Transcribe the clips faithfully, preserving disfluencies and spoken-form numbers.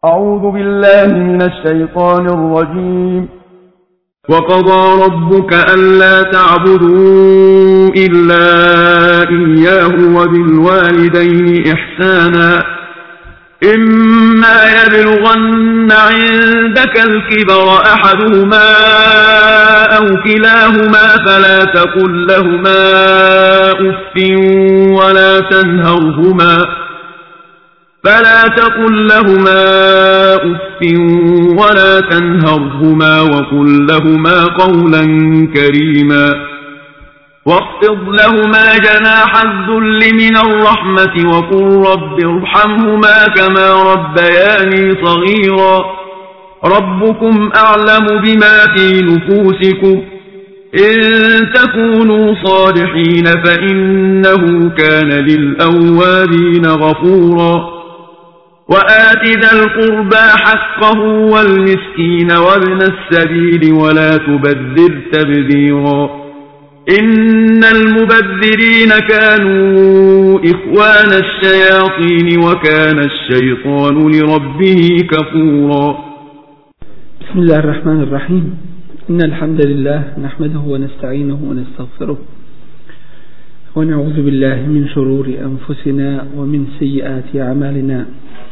أعوذ بالله من الشيطان الرجيم. وقضى ربك ألا تعبدوا إلا إياه وبالوالدين إحسانا إما يبلغن عندك الكبر أحدهما أو كلاهما فلا تقل لهما أف ولا تنهرهما فلا تقل لهما أف ولا تنهرهما وقل لهما قولا كريما واخفض لهما جناح الذل من الرحمة وقل رب ارحمهما كما ربياني صغيرا ربكم أعلم بما في نفوسكم إن تكونوا صالحين فإنه كان للأوابين غفورا وآت ذا القربى حقه والمسكين وابن السبيل ولا تبذر تبذيرا إن المبذرين كانوا إخوان الشياطين وكان الشيطان لربه كفورا. بسم الله الرحمن الرحيم. إن الحمد لله نحمده ونستعينه ونستغفره ونعوذ بالله من شرور أنفسنا ومن سيئات أعمالنا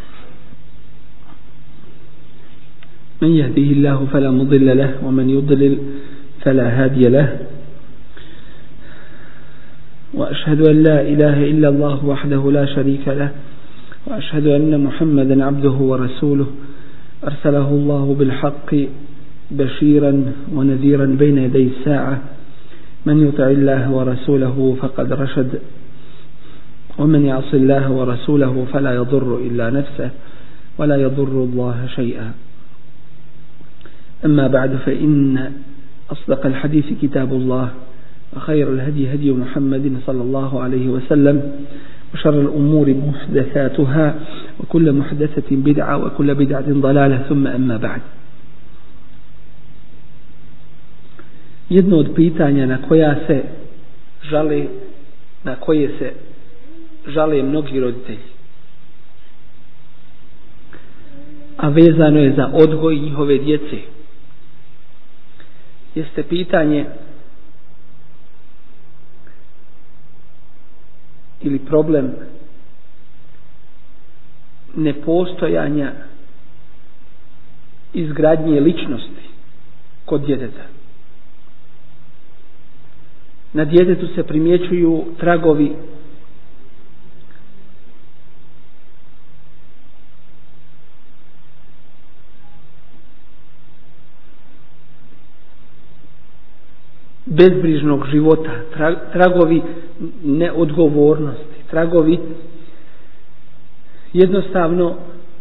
من يهديه الله فلا مضل له ومن يضلل فلا هادي له وأشهد أن لا إله إلا الله وحده لا شريك له وأشهد أن محمدا عبده ورسوله أرسله الله بالحق بشيرا ونذيرا بين يدي الساعة من يطع الله ورسوله فقد رشد ومن يعص الله ورسوله فلا يضر إلا نفسه ولا يضر الله شيئا. أما بعد فإن أصدق الحديث كتاب الله وخير الهدي هدي محمد صلى الله عليه وسلم وشر الأمور محدثاتها وكل محدثة بدعة وكل بدعة ضلالة ثم أما بعد. Jedno od pitanja na koja se žale, na koje se žale mnogi roditelji, a vezano je za odgoj njihove djece, jeste pitanje ili problem nepostojanja izgradnje ličnosti kod djeteta. Na djetetu se primjećuju tragovi bezbrižnog života, tragovi neodgovornosti, tragovi jednostavno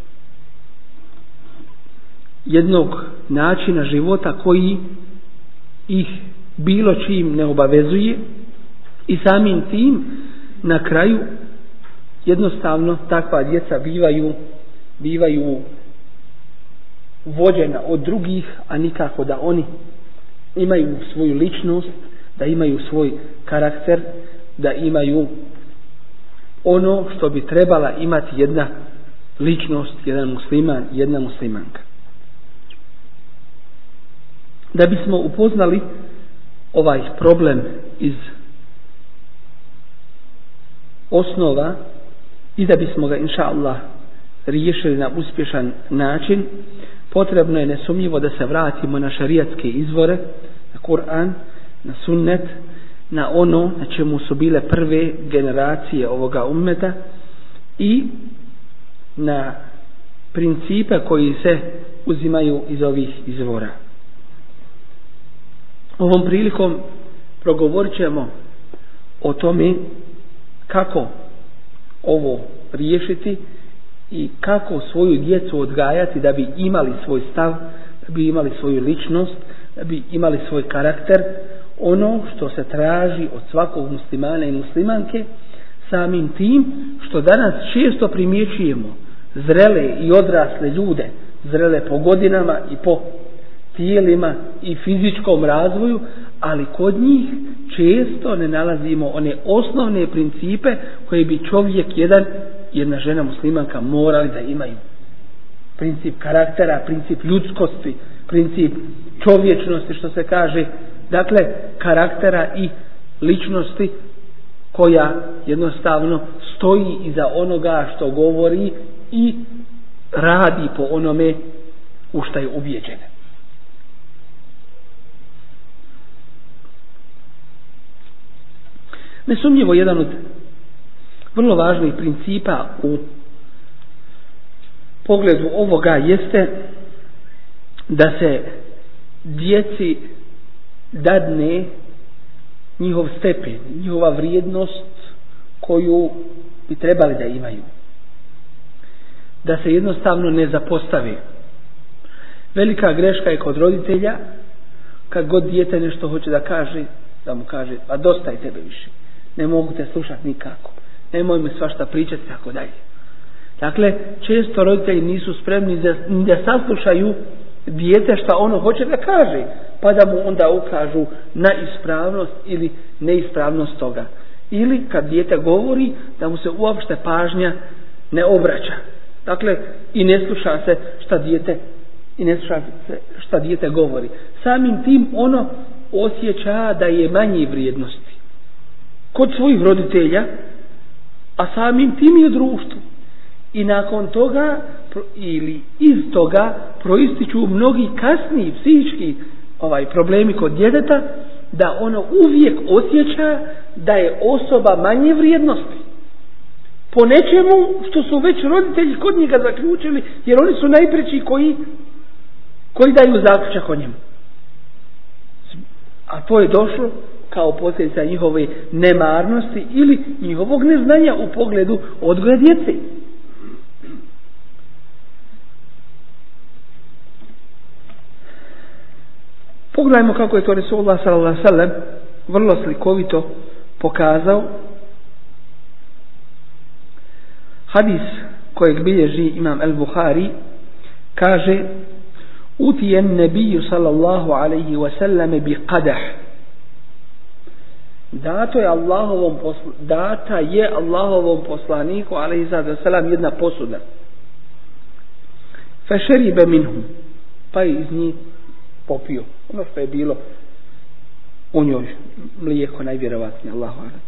jednog načina života koji ih bilo čim ne obavezuje i samim tim na kraju jednostavno takva djeca bivaju bivaju vođena od drugih, a nikako da oni imaju svoju ličnost, da imaju svoj karakter, da imaju ono što bi trebala imati jedna ličnost, jedan musliman, jedna muslimanka. Da bismo upoznali ovaj problem iz osnova i da bismo ga inša Allah riješili na uspješan način, potrebno je nesumnjivo da se vratimo na šarijatske izvore, na Kur'an, na sunnet, na ono na čemu su bile prve generacije ovoga ummeta i na principe koji se uzimaju iz ovih izvora. Ovom prilikom progovorit ćemo o tome kako ovo riješiti i kako svoju djecu odgajati da bi imali svoj stav, da bi imali svoju ličnost, da bi imali svoj karakter, ono što se traži od svakog muslimana i muslimanke, samim tim što danas često primjećujemo zrele i odrasle ljude, zrele po godinama i po tijelima i fizičkom razvoju, ali kod njih često ne nalazimo one osnovne principe koje bi čovjek jedan, jedna žena muslimanka morali da imaju. princip karaktera, princip ljudskosti, princip čovječnosti, što se kaže, dakle karaktera i ličnosti koja jednostavno stoji iza onoga što govori i radi po onome u što je ubijeđena. Nesumnjivo jedan od vrlo važnih principa u pogledu ovoga jeste da se djeci dadne njihov stepen, njihova vrijednost koju bi trebali da imaju. Da se jednostavno ne zapostavi. Velika greška je kod roditelja kad god dijete nešto hoće da kaže, da mu kaže, pa dosta je tebe više, ne mogu te slušati nikako, nemoj mi svašta pričati, tako dalje. Dakle, često roditelji nisu spremni da, da saslušaju dijete šta ono hoće da kaže, pa da mu onda ukažu na ispravnost ili neispravnost toga. Ili kad dijete govori, da mu se uopšte pažnja ne obraća. Dakle, i ne sluša se šta dijete, i ne sluša se šta dijete govori. Samim tim ono osjeća da je manje vrijednosti kod svojih roditelja, a samim tim i u društvu. I nakon toga ili iz toga proističu mnogi kasniji psihički ovaj problemi kod djeteta, da ono uvijek osjeća da je osoba manje vrijednosti po nečemu što su već roditelji kod njega zaključili, jer oni su najpreći koji koji daju zaključak o njemu. A to je došlo kao posljedica njihove nemarnosti ili njihovog neznanja u pogledu odgoja djece. Pogledajmo kako je to Resulullah sallallahu alejhi ve sellem vrlo slikovito pokazao. Hadis kojeg bilježi imam el-Buhari kaže: utijen nebiju sallallahu alejhi ve sellem bi qadah. Dato je Allahovom posla, data je Allahovom poslaniku alejhi ve sellem jedna posuda. Fa shariba minhu, pa iz njih popio ono što je bilo u njoj, mlijeko najvjerovatnije, Allahu a'lam.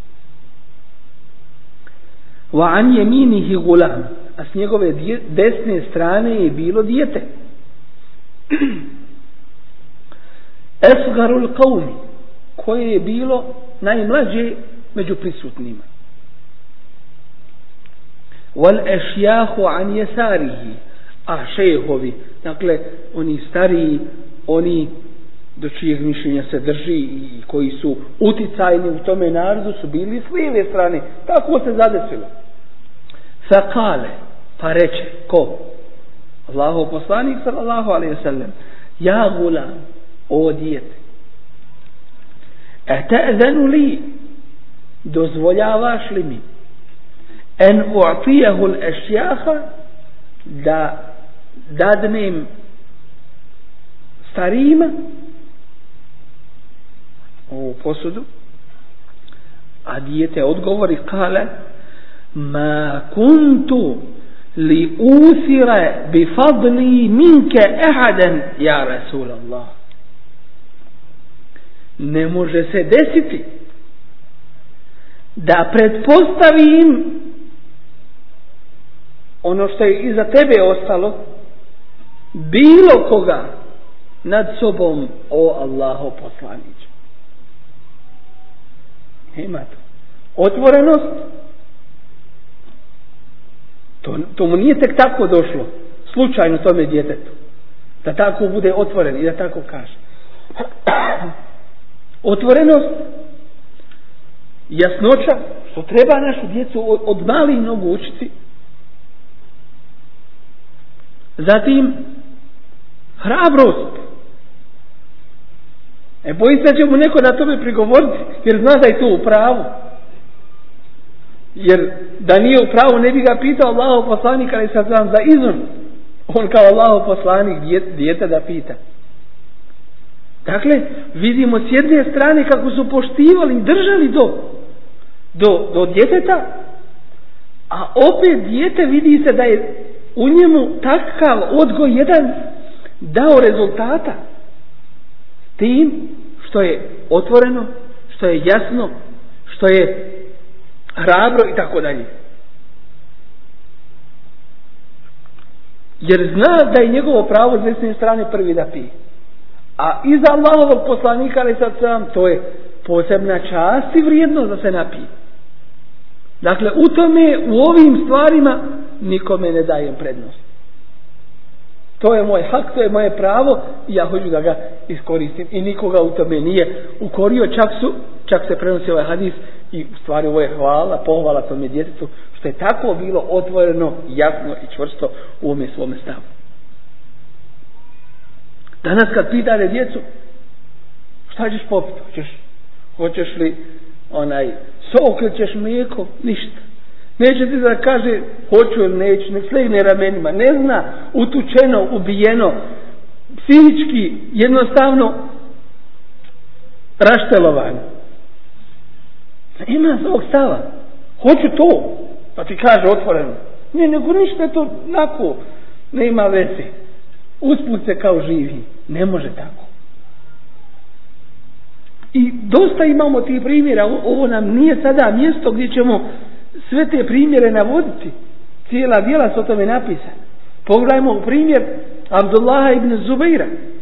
Wa an yaminihi gulam, a s njegove desne strane je bilo dijete. Asgarul qawmi, koje je bilo najmlađe među prisutnima. Wal ashyahu an yasarihi, a šejhovi, dakle oni stariji, oni do čijeg mišljenja se drži i koji su uticajni u tome narodu su bili s lijeve strane. Tako se zadesilo. Faqale, pa reče, ko? Allahov poslanik sallallahu alejhi ve sellem: ja gulam, o dijete, ata'zanu li, dozvoljavaš li mi en u'tiyahu al-ashyaha, da dadnem starijima ovu posudu? A dijete odgovori, kale: ma kuntu li usira bi fadli minke ahadan ja Rasulallah. Ne može se desiti da pretpostavim ono što je iza tebe ostalo, bilo koga nad sobom, o Allahov poslaniče. Ima to. Otvorenost. To, to mu nije tek tako došlo, slučajno tome djetetu, da tako bude otvoren i da tako kaže. Otvorenost, jasnoća, što treba našu djecu od, od malih nogu učiti. Zatim, hrabrost. E, boji se da će mu neko na tome prigovoriti, jer zna da je to u pravu. Jer da nije u pravu, ne bi ga pitao Allahov poslanik, ali sad znam za izun. On kao Allahov poslanik dijete da pita. Dakle, vidimo s jedne strane kako su poštivali i držali do, do, do djeteta, a opet dijete vidi se da je u njemu takav odgoj jedan dao rezultata tim što je otvoreno, što je jasno, što je hrabro i tako dalje. Jer zna da je njegovo pravo s desne strane prvi da pije. A iza Allahovog poslanika, ali sad sam, to je posebna čast i vrijednost da se napije. Dakle, u tome, u ovim stvarima nikome ne dajem prednost. To je moj hak, to je moje pravo i ja hoću da ga iskoristim. I nikoga u tome nije ukorio, čak su, čak se prenosi ovaj hadis i u stvari ovo je hvala, pohvala tome djetetu, što je tako bilo otvoreno, jasno i čvrsto u ovome svome stavu. Danas kad pitate djecu, šta ćeš popiti? Hoćeš, hoćeš li onaj sok ili ćeš mlijeko? Ništa. Neće ti da kaže hoću ili neću, nek slegne ramenima. Ne zna, utučeno, ubijeno, psihički, jednostavno raštelovano. Ima svog stava. Hoću to. Pa ti kaže otvoreno. Ne, nego ništa je to onako. Ne ima veze. Usput se kao živi. Ne može tako. I dosta imamo tih primjera. Ovo nam nije sada mjesto gdje ćemo sve te primjere navoditi. Cijela djela su o tome napisane. Pogledajmo u primjer Abdullaha ibn Zubeira.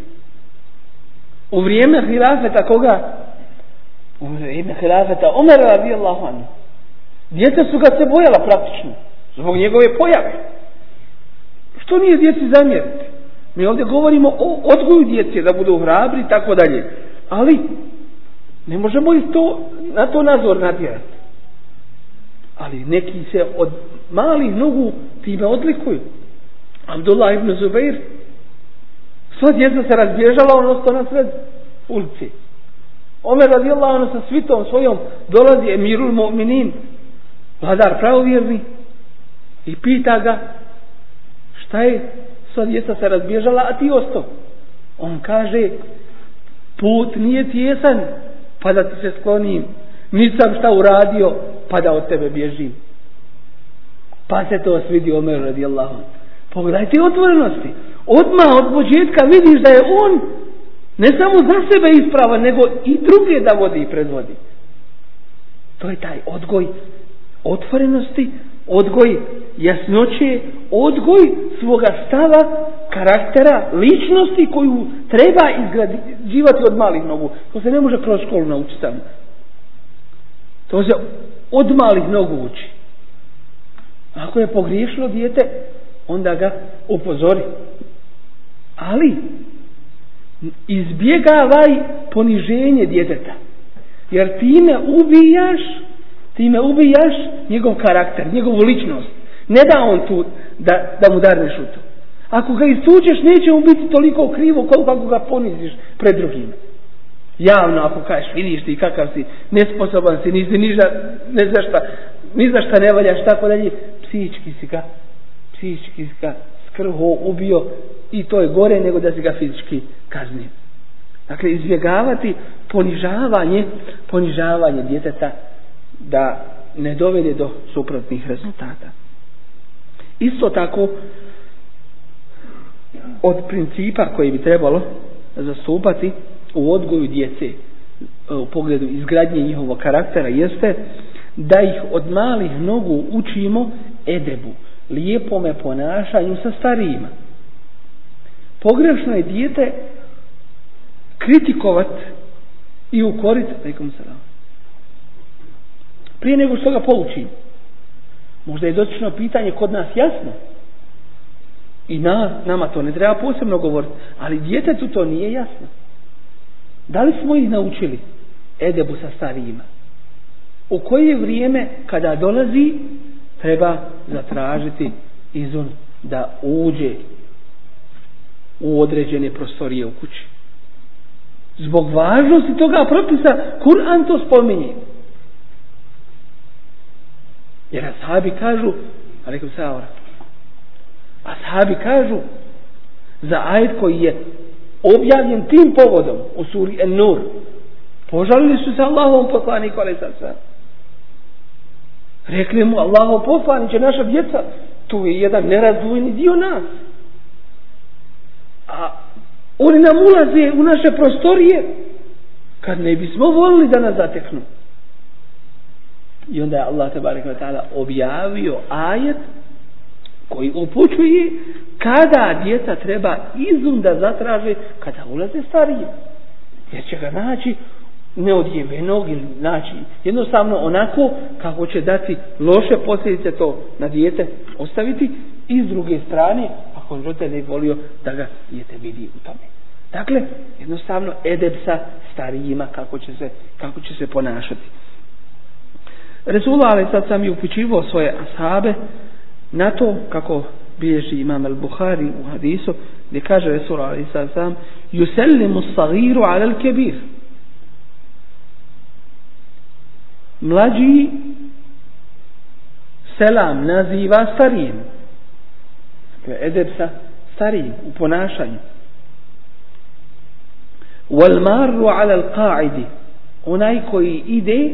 U vrijeme hilafeta koga? U vrijeme hilafeta Omera radijallahu anhu. Djeca su ga se bojala praktično. Zbog njegove pojave. Što nije djeci zamjeriti? Mi ovdje govorimo o odgoju djece da budu hrabri i tako dalje. Ali ne možemo ih to, na to nazor natjerati. Ali neki se od malih nogu time odlikuju. Abdullah ibn Zubair, sva djeca se razbježala, on ostao na sred ulici. Omer radijallahu anhu sa svitom svojom dolazi emirul mu'minin, vladar pravovjerni, i pita ga šta je, sva djeca se razbježala, a ti ostao. On kaže, put nije tijesan pa da ti se sklonim, nisam šta uradio pa da od tebe bježim. Pa se to svidi Omer radijallahu anhu. Pogledajte otvorenosti. Odmah od početka vidiš da je on ne samo za sebe ispravan, nego i druge da vodi i predvodi. To je taj odgoj otvorenosti, odgoj jasnoće, odgoj svoga stava, karaktera, ličnosti koju treba izgrađivati od malih nogu. To se ne može kroz školu naučiti samo. To se od malih nogu uči. Ako je pogriješilo dijete, onda ga upozori. Ali izbjegavaj poniženje djeteta. Jer time ubijaš, time ubijaš njegov karakter, njegovu ličnost. Ne da on tu, da, da mu darneš u to. Ako ga istučeš, neće mu biti toliko krivo koliko ako ga poniziš pred drugim. Javno ako kažeš, vidiš ti kakav si, nesposoban si, nisi niža, ne znaš šta, ni za šta ne valjaš, tako dalje, psihički si ga, psihički si ga skrho ubio i to je gore nego da si ga fizički kaznio. Dakle, izbjegavati ponižavanje, ponižavanje djeteta da ne dovede do suprotnih rezultata. Isto tako, od principa koji bi trebalo zastupati u odgoju djece u pogledu izgradnje njihovog karaktera jeste da ih od malih nogu učimo edebu, lijepome ponašanju sa starijima. Pogrešno je dijete kritikovat i ukorit prije nego što ga poučim. Možda je dotično pitanje kod nas jasno i na, nama to ne treba posebno govoriti, ali djetetu to nije jasno. Da li smo ih naučili edebu sa starijima? U koje vrijeme kada dolazi treba zatražiti izun da uđe u određene prostorije u kući? Zbog važnosti toga propisa Kur'an to spominje. Jer ashabi kažu, alejkum selam, ashabi kažu za ajet koji je objavljen tim povodom u suri An-Nur, požalili su se Allahovom poslaniku alejhi selam. Rekli mu, Allahov poslaniče, naša djeca to je jedan nerazdvojni dio nas. A oni nam ulaze u naše prostorije kad ne bismo volili da nas zateknu. I onda je Allah tebareke ve taala objavio ajet koji upućuje kada djeca treba izum da zatraže kada ulaze stariji. Jer će ga naći neodjevenog ili naći jednostavno onako kako će dati loše posljedice to na dijete ostaviti, i s druge strane ako roditelj ne volio da ga dijete vidi u tome. Dakle, jednostavno edeb sa starijima kako će se, kako će se ponašati. Resulullah alejhi sad sam je upućivao svoje ashabe na to kako bilježi imam al-Buhari u hadisu gdje kaže Resulullah alejhi sad sam yusallimu as-saghiru ala al-kabir. Mlađi selam naziva starijim. Dakle, edeb sa starijim u ponašanju. Wal marru ala al-qa'idi, onaj koji ide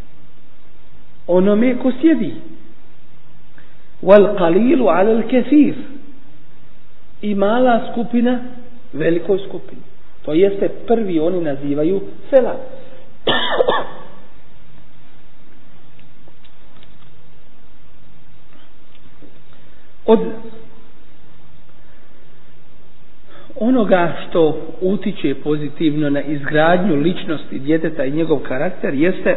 onome ko sjedi. Wal qalilu ala al-kathir, i mala skupina velikoj skupini. To jeste prvi oni nazivaju selam. Od onoga što utiče pozitivno na izgradnju ličnosti djeteta i njegov karakter jeste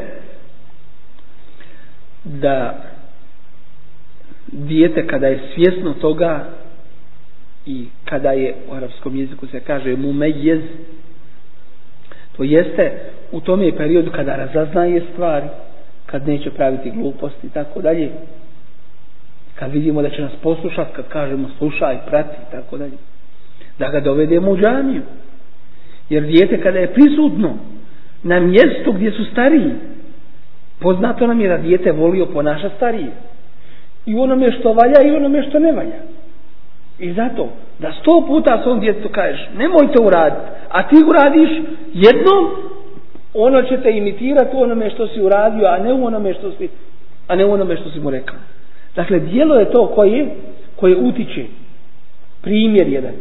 da dijete kada je svjesno toga i kada je u arapskom jeziku se kaže mumejez, to jeste u tome periodu kada razaznaje stvari, kad neće praviti gluposti i tako dalje, kad vidimo da će nas poslušati, kad kažemo slušaj, prati i tako dalje, da ga dovedemo u džamiju. Jer dijete kada je prisutno na mjestu gdje su stariji, poznato nam je da dijete volio ponaša starije. I onome što valja i onome što ne valja. I zato da sto puta svom djetetu kažeš nemojte uraditi, a ti uradiš jednom, ono će te imitirati u onome što si uradio, a ne u onome što si, a ne u onome što si mu rekao. Dakle, djelo je to koje, koje utiče. Primjer jedan.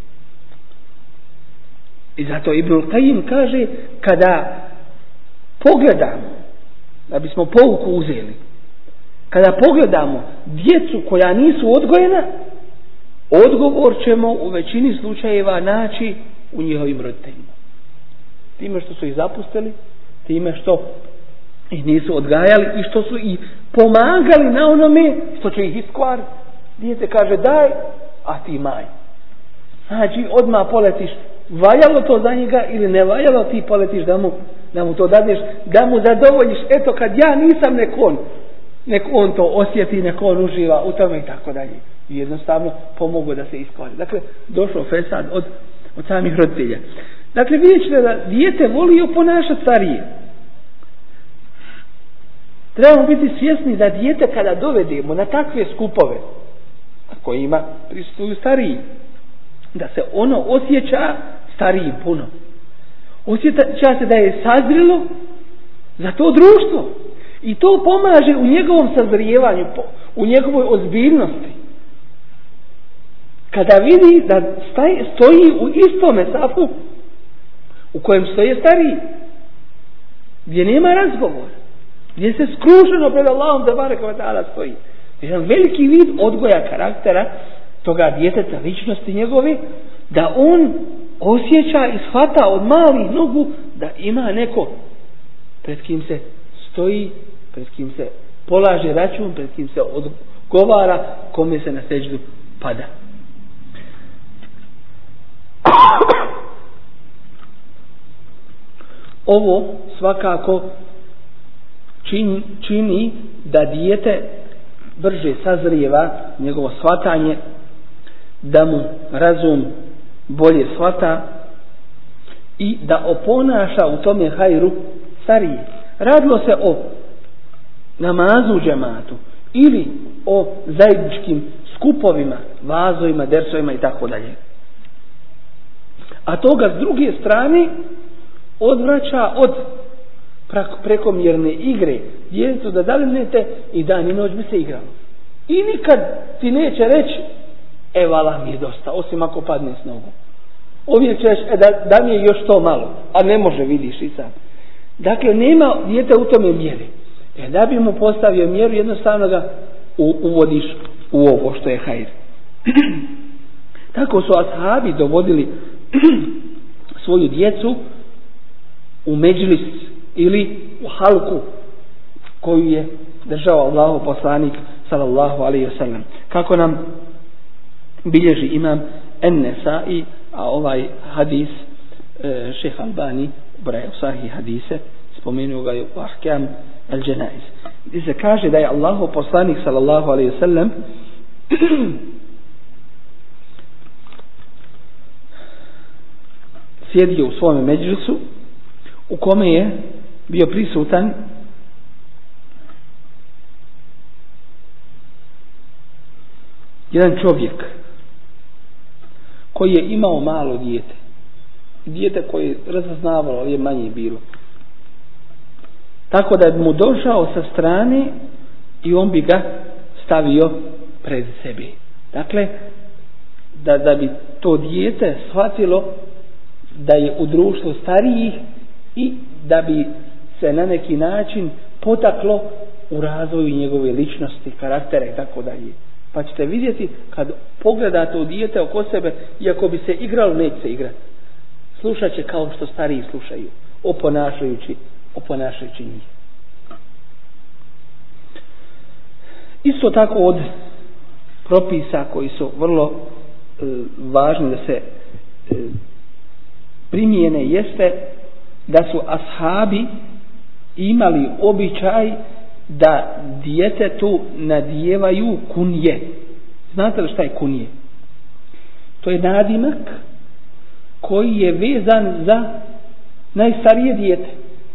I zato Ibnul Qayyim kaže, kada pogledamo, da bismo pouku uzeli, kada pogledamo djecu koja nisu odgojena, odgovor ćemo u većini slučajeva naći u njihovim roditeljima. Time što su ih zapustili, time što ih nisu odgajali i što su ih pomagali na onome što će ih iskvariti. Dijete kaže daj, a ti maj. Znači odmah poletiš, valjalo to za njega ili ne valjalo, ti poletiš da mu, da mu to dadneš, da mu zadovoljiš. Eto kad ja nisam, nek on, nek on to osjeti, nek on uživa u tome i tako dalje. I jednostavno pomogu da se iskvari. Dakle, došao fesad od, od samih roditelja. Dakle, vidjet ćete da dijete volio ponašati starije. Trebamo biti svjesni da dijete kada dovedemo na takve skupove na kojima prisustvuju stariji, da se ono osjeća starijim puno. Osjeća se da je sazrelo za to društvo. I to pomaže u njegovom sazrijevanju, u njegovoj ozbiljnosti. Kada vidi da staj, stoji u istome safu u kojem stoje stariji, gdje nema razgovor, gdje se skrušeno pred Allahom tebareke ve taala stoji. Jedan veliki vid odgoja karaktera toga djeteta, ličnosti njegove, da on osjeća i shvata od malih nogu da ima neko pred kim se stoji, pred kim se polaže račun, pred kim se odgovara, kome se na seđdu pada. Ovo svakako čini, čini da dijete brže sazrijeva, njegovo shvatanje, da mu razum bolje shvata i da oponaša u tome hajru stariji. Radilo se o namazu u džematu ili o zajedničkim skupovima, vazovima, dersovima i tako dalje. A toga s druge strane odvraća od prekomjerne igre. Djetetu da dalinete i dan i noć bi se igralo. I nikad ti neće reći e vala mi je dosta, osim ako padne s nogu. Uvijek ćeš e, da, da mi je još to malo, a ne može, vidiš i sad. Dakle, nema dijete u tome mjeri. E, da bi mu postavio mjeru, jednostavno ga u, uvodiš u ovo što je hajr. Tako su ashabi dovodili svoju djecu u međlis ili u halku koju je držao Allahov poslanik sallallahu alejhi ve sellem. Kako nam bilježi imam En-Nesai, a ovaj hadis e, šejh Albani braja u sahih hadise, spomenuo ga je u Ahkam al-Janaiz, gdje se kaže da je Allahov poslanik sallallahu alejhi ve sellem sjedio u svome međlisu u kome je bio prisutan jedan čovjek koji je imao malo dijete. Dijete koje je razaznavalo, ali je manje bilo. Tako da je mu došao sa strane i on bi ga stavio pred sebe. Dakle, da, da bi to dijete shvatilo da je u društvu starijih i da bi se na neki način potaklo u razvoju njegove ličnosti, karaktera i tako dalje. Pa ćete vidjeti kad pogledate u dijete oko sebe, iako bi se igralo, neće se igrati. Slušat će kao što stariji slušaju, oponašajući, oponašajući njih. Isto tako od propisa koji su vrlo e, važni da se e, primijene jeste da su ashabi imali običaj da djetetu nadijevaju kunje. Znate li šta je kunje? To je nadimak koji je vezan za najstarije dijete.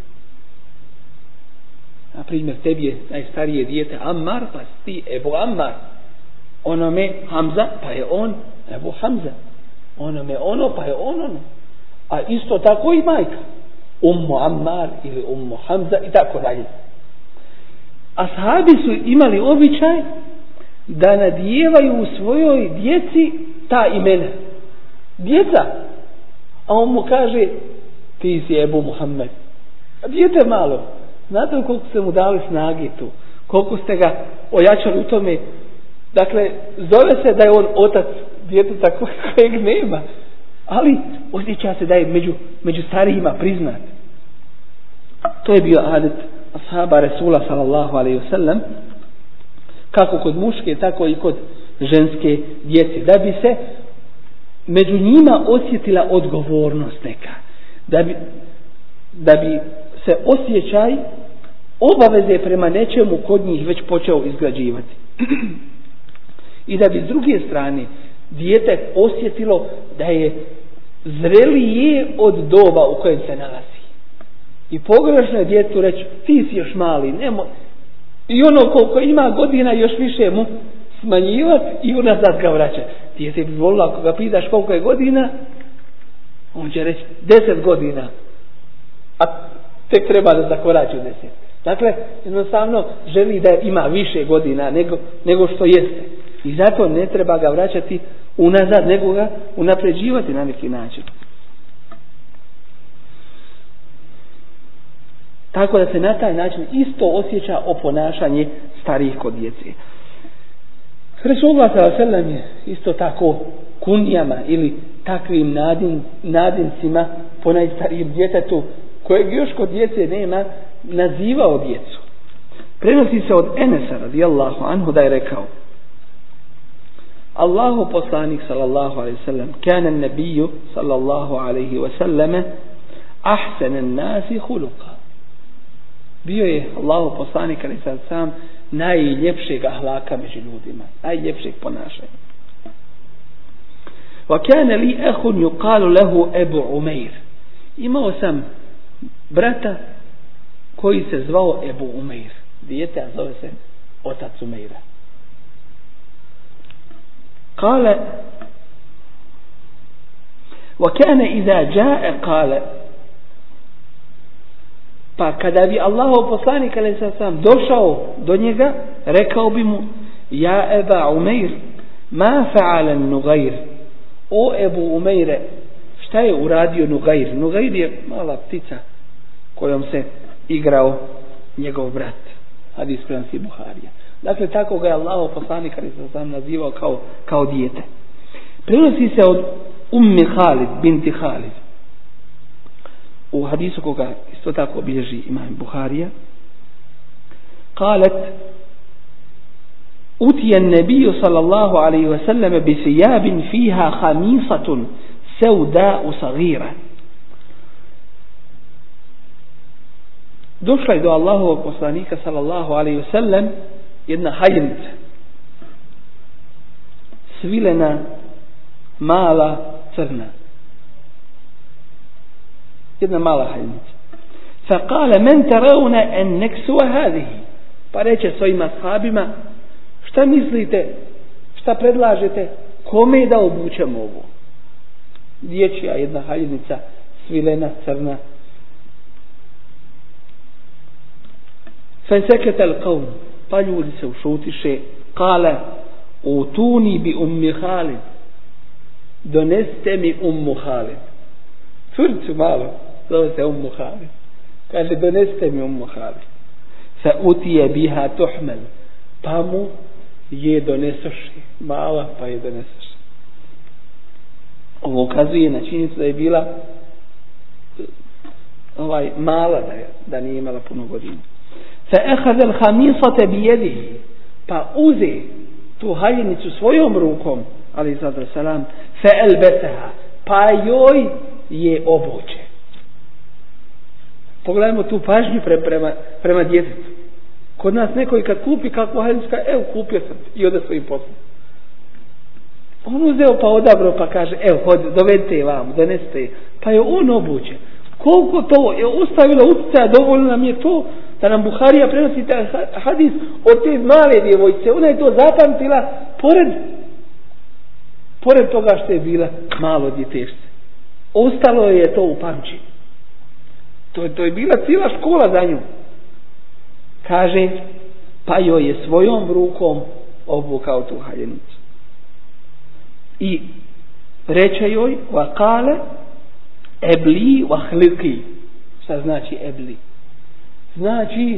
Na primjer, tebi je najstarije dijete Ammar, pa ti Ebu Ammar. Onome Hamza, pa je on Ebu Hamza. Onome ono, pa je on ono. A isto tako i majka. Ummu Ammar ili Ummu Hamza i tako dalje. Ashabi su imali običaj da nadijevaju u svojoj djeci ta imena. Djeca. A on mu kaže ti si Ebu Muhammed. A dijete malo. Znate li koliko ste mu dali snage tu? Koliko ste ga ojačali u tome? Dakle, zove se da je on otac djeteta kojeg nema. Ali osjeća se da je među, među starijima priznat. To je bio adet ashaba Resula sallallahu alejhi ve sellem, kako kod muške, tako i kod ženske djece. Da bi se među njima osjetila odgovornost neka. Da bi, da bi se osjećaj obaveze prema nečemu kod njih već počeo izgrađivati. I da bi s druge strane dijete osjetilo da je zrelije od doba u kojem se nalazi. I pogrešno je djetetu reći ti si još mali, nemoj. I ono koliko ima godina još više mu smanjivati i unazad ga vraćati. Dijete bi volila ako ga pitaš koliko je godina, on će reći deset godina. A tek treba da zakorači u deset. Dakle, jednostavno želi da ima više godina nego, nego što jeste. I zato ne treba ga vraćati unazad, nego ga unapređivati na neki način. Tako da se na taj način isto osjeća oponašanje starijih kod djece. Resulullah sallallahu alejhi ve sellem je isto tako kunjama ili takvim nadin, nadincima po najstarijem djetetu, kojeg još kod djece nema, nazivao djecu. Prenosi se od Enesa radijallahu anhu da je rekao: Allahu poslanik sallallahu alejhi ve sellem, kana an-nabiyyu sallallahu alejhi ve sellem ahsana an-nasi khuluqa. Bio je Allahu poslanik alejhi ve sellem najljepšeg ahlaka među ljudima, najljepšeg ponašanja. Wa kana li akhun yuqalu lahu Abu Umair. Imao sam brata koji se zvao Ebu Umair. Dijete, a zove se otac Umaira. Kale وَكَانَ إِذَا جَاءَ قَالَ, pa kada bi Allahov poslanik alejhi ve sellem došao do njega, rekao bi mu: Ja Eba Umeir, ma fa'ala Nugair. O Ebu Umeire, šta je uradio Nugair? Nugair je mala ptica kojom se igrao njegov brat. Hadis prenosi Buharija. Dakle, tako ga je Allahov poslanik ali se sam nazivao kao, kao dijete. Prenosi se od Ummi Halid, binti Halid. U hadisu koga isto tako bilježi imam Buharija. Kalet, utije nebiju sallallahu alaihi wa sallam bi sijabin fiha hamisatun seuda'u sagira. Došla je do Allahovog poslanika sallallahu alaihi wa sallam jedna haljnica, svilena, mala, crna. Jedna mala haljnica. Fa kale, men tarauna en neksuva hadihi. Pa reče svojim ashabima, šta mislite, šta predlažete, kome da obučemo ovo? Dječja jedna haljnica, svilena, crna. Fa seketel qavm, pa ljudi se ušutiše. Kale, utuni bi ummi Halid, doneste mi ummu Halid. Curicu malo, zove se ummu Halid. Kaže, doneste mi ummu Halid. Fa utije biha tuhmel, pa mu je donesoši. Mala, pa je donesoši. Ovo ukazuje na činjenicu da je bila ovaj, mala, da, je, da nije imala puno godina. Fa ehazel hamisate bijedihi, pa uze tu haljenicu svojom rukom, ali sada salam, fa elbeseha, pa joj je obuče. Pogledajmo tu pažnju pre, prema, prema djetetu. Kod nas neko i kad kupi kakvu haljenicu, evo kupio sam i ode svojim poslom. On uzeo pa odabro pa kaže, evo hodi, dovedite je vam, donesite je. Pa je on obuče. Koliko to je ostavilo utjecaja, dovoljno nam je to da nam Buharija prenosi taj hadis od te male djevojčice. Ona je to zapamtila pored pored toga što je bila malo djetešce. Ostalo je to u pamćenju. To, to je bila cijela škola za nju. Kaže, pa joj je svojom rukom obukao tu haljenicu. I reče joj, wa kale, ebli wa hliki. Šta znači ebli? Znači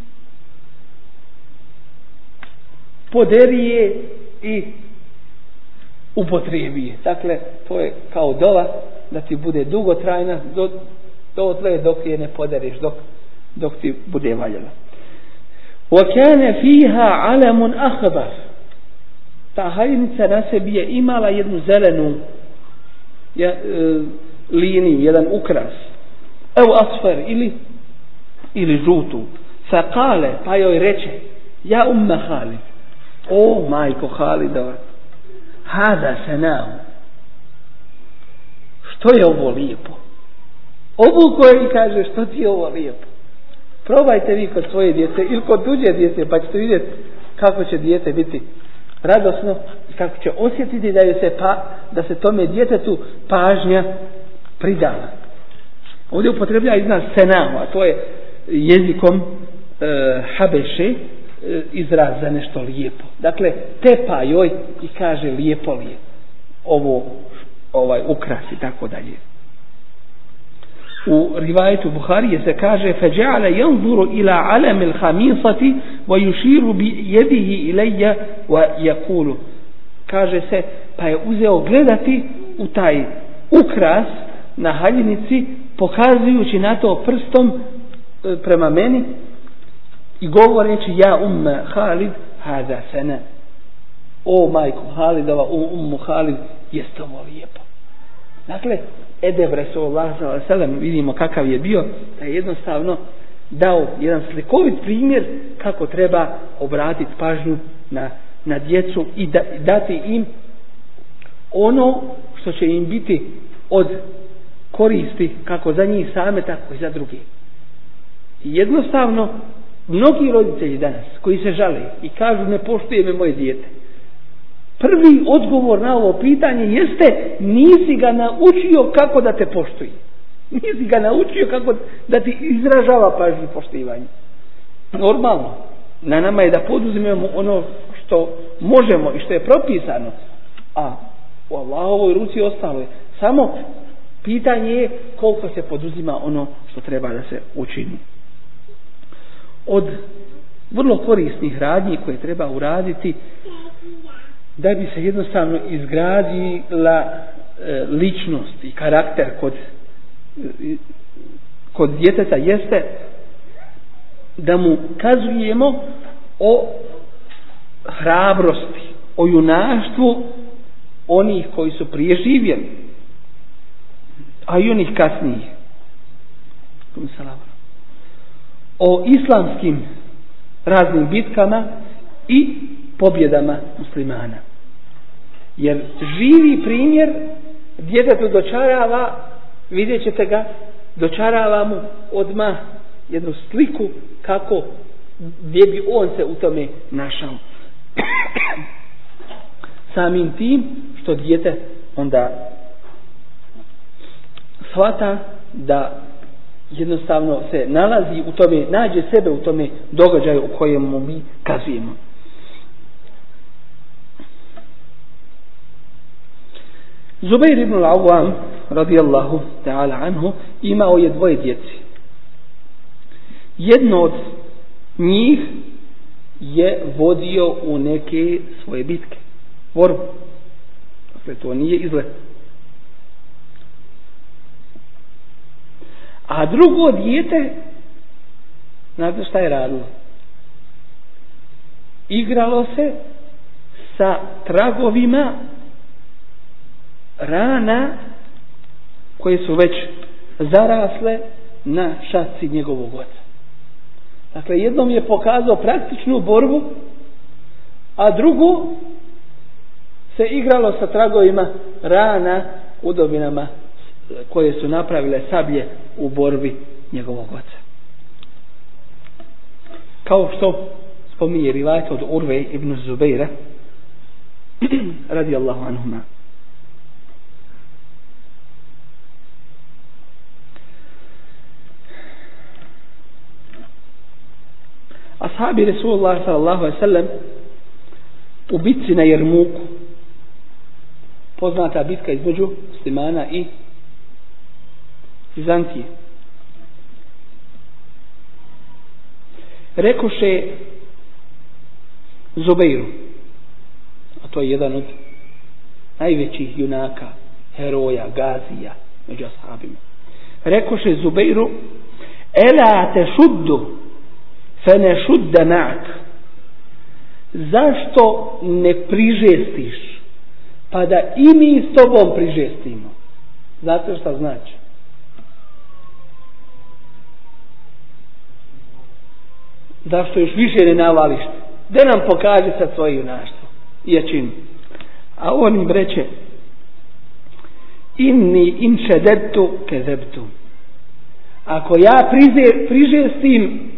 poderi je i upotrebi je. Dakle, to je kao dova da ti bude dugotrajna do, do tle dok je ne podereš, dok, dok ti bude valjala. Wa kana fiha alamun akhbar. Ta haljnica na sebi je imala jednu zelenu ja, e, liniju, jedan ukras. Evo asfar ili ili žutu. Fa kale, pa joj reče, ja umma Halid, o majko Halidova, hada sanao, što je ovo lijepo? Ovu koji kaže, što ti je ovo lijepo? Probajte vi kod svoje djece ili kod tuđe djece, pa ćete vidjeti kako će dijete biti radosno i kako će osjetiti da, se pa, da se tome djetetu pažnja pridala. Ovdje upotreblja izraz senao, a to je jezikom e, Habeše e, izraz za nešto lijepo. Dakle, tepa joj i kaže lijepo li je ovo ovaj ukras i tako dalje. U rivajetu Buharije se kaže فَجَعَلَ يَنْظُرُ إِلَى عَلَمِ الْحَمِيصَةِ وَيُشِيرُ بِيَدِهِ إِلَيَّ وَيَقُولُ. Kaže se, pa je uzeo gledati u taj ukras na haljinici, pokazujući na to prstom e, prema meni i govoreći, ja umme Halid hada sana, o majku Halidova, o ummu Halid, jeste ovo lijepo. Dakle, edeb Resulullah sallallahu alejhi ve sellem, vidimo kakav je bio, da je jednostavno dao jedan slikovit primjer kako treba obratiti pažnju na, na djecu i da, dati im ono što će im biti od koristi kako za njih same, tako i za druge. I jednostavno, mnogi roditelji danas koji se žale i kažu ne poštuje me moje dijete, prvi odgovor na ovo pitanje jeste, nisi ga naučio kako da te poštuje. Nisi ga naučio kako da ti izražava pažnju poštivanja. Normalno, na nama je da poduzmemo ono što možemo i što je propisano, a u Allahovoj ruci ostalo je. Samo pitanje je koliko se poduzima ono što treba da se učini. Od vrlo korisnih radnji koje treba uraditi da bi se jednostavno izgradila e, ličnost i karakter kod, e, kod djeteta jeste da mu kazujemo o hrabrosti, o junaštvu onih koji su prije živjeli, a i onih kasnijih. O islamskim raznim bitkama i pobjedama muslimana. Jer živi primjer djetetu dočarava, vidjet ćete ga, dočarava mu odmah jednu sliku kako, gdje bi on se u tome našao. Samim tim što dijete onda shvata da jednostavno se nalazi u tome, nađe sebe u tome događaju o kojemu mi kazujemo. Zubair ibn al-Awwam radijallahu ta'ala anhu imao je dvoje djeci. Jedno od njih je vodio u neke svoje bitke, borbu. Dakle, to nije izlet. A drugo dijete, znate šta je radilo? Igralo se sa tragovima rana koje su već zarasle na šaci njegovog oca. Dakle, jednom je pokazao praktičnu borbu, a drugo se igralo sa tragovima rana u udobinama koje su napravile sablje u borbi njegovog oca. Kao što spominje rivajat od Urve ibn Zubeira radijallahu anhuma. Ashabi Rasulullah sallallahu alaihi sallam u bitci na Jermuku, poznata bitka između muslimana i Bizantije, rekoše Zubeiru, a to je jedan od najvećih junaka, heroja, gazija među ashabima, rekoše Zubeiru: ela te šuddu fe ne šudda na'ak, zašto ne prižestiš pa da i mi s tobom prižestimo? Znate šta znači? Zašto još više ne navališ? Da nam pokaže sad svoje junaštvo i jačinu. A on im reče: inni in šedebtu kezebtu, ako ja priže, prižestim,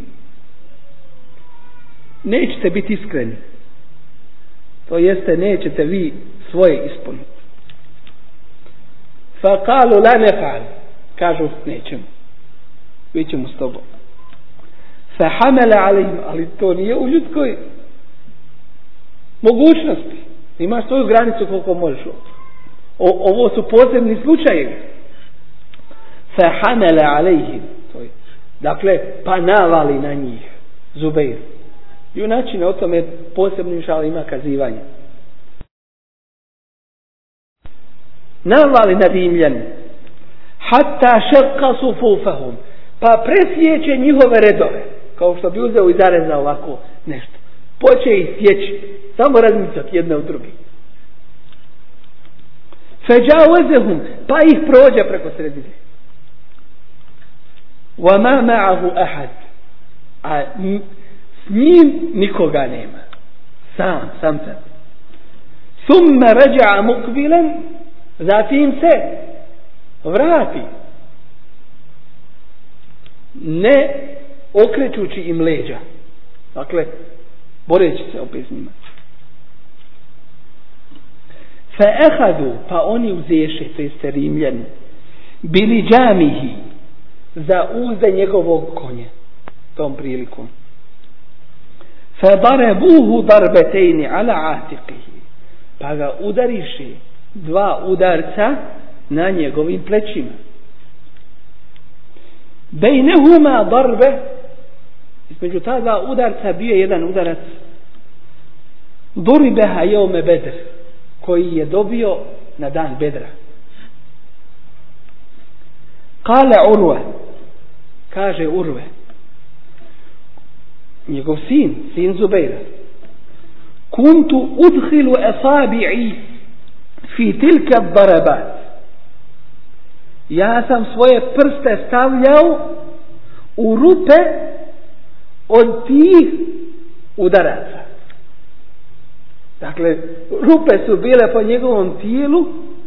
nećete biti iskreni. To jeste, nećete vi svoje ispuniti. Fa kalu la nefa'al, kažu nećemo, mi ćemo s tobom. Fa hamala alayhim, ali to nije u ljudskoj mogućnosti. Imaš svoju granicu koliko možeš. O, ovo su posebni slučajevi. Fa hamala alayhim, to je, dakle, pa navali na njih Zubeir. Junačine o tome posebnim šalima kazivanje. Navali na Rimljani, hatta šakka sufufahum, pa presjeće njihove redove, kao što bi uzeo i zarezao ovako nešto. Poče ih sjeći, samo razmicati jedne u drugi. Feđavezehum, pa ih prođe preko sredine. Wa ma ma'ahu ahad, a s njim nikoga nema. Sam, sam sam. Thumma raja'a mukbilan, zatim se vrati, ne okrećući im leđa. Dakle, boreći se opet s njima. Fa ehadu, pa oni uzeše, to jeste Rimljani, bili džamihi, za uzde njegovog konja tom prilikom. فَضَرَبُوهُ ضَرْبَتَيْنِ عَلَى عَاتِقِهِ, pa ga udariše dva udarca na njegovim plećima. Bejnehuma darbe, između ta dva udarca bio je jedan udarac duribeha jeume Bedr, koji je dobio na dan Bedra. Kale Urve, kaže Urve, njegov sin, sin Zubeira, kuntu udhilu asabi'i fi tilka darabat, ja sam svoje prste stavljao u rupe od tih udaraca. Dakle, rupe su bile po njegovom tijelu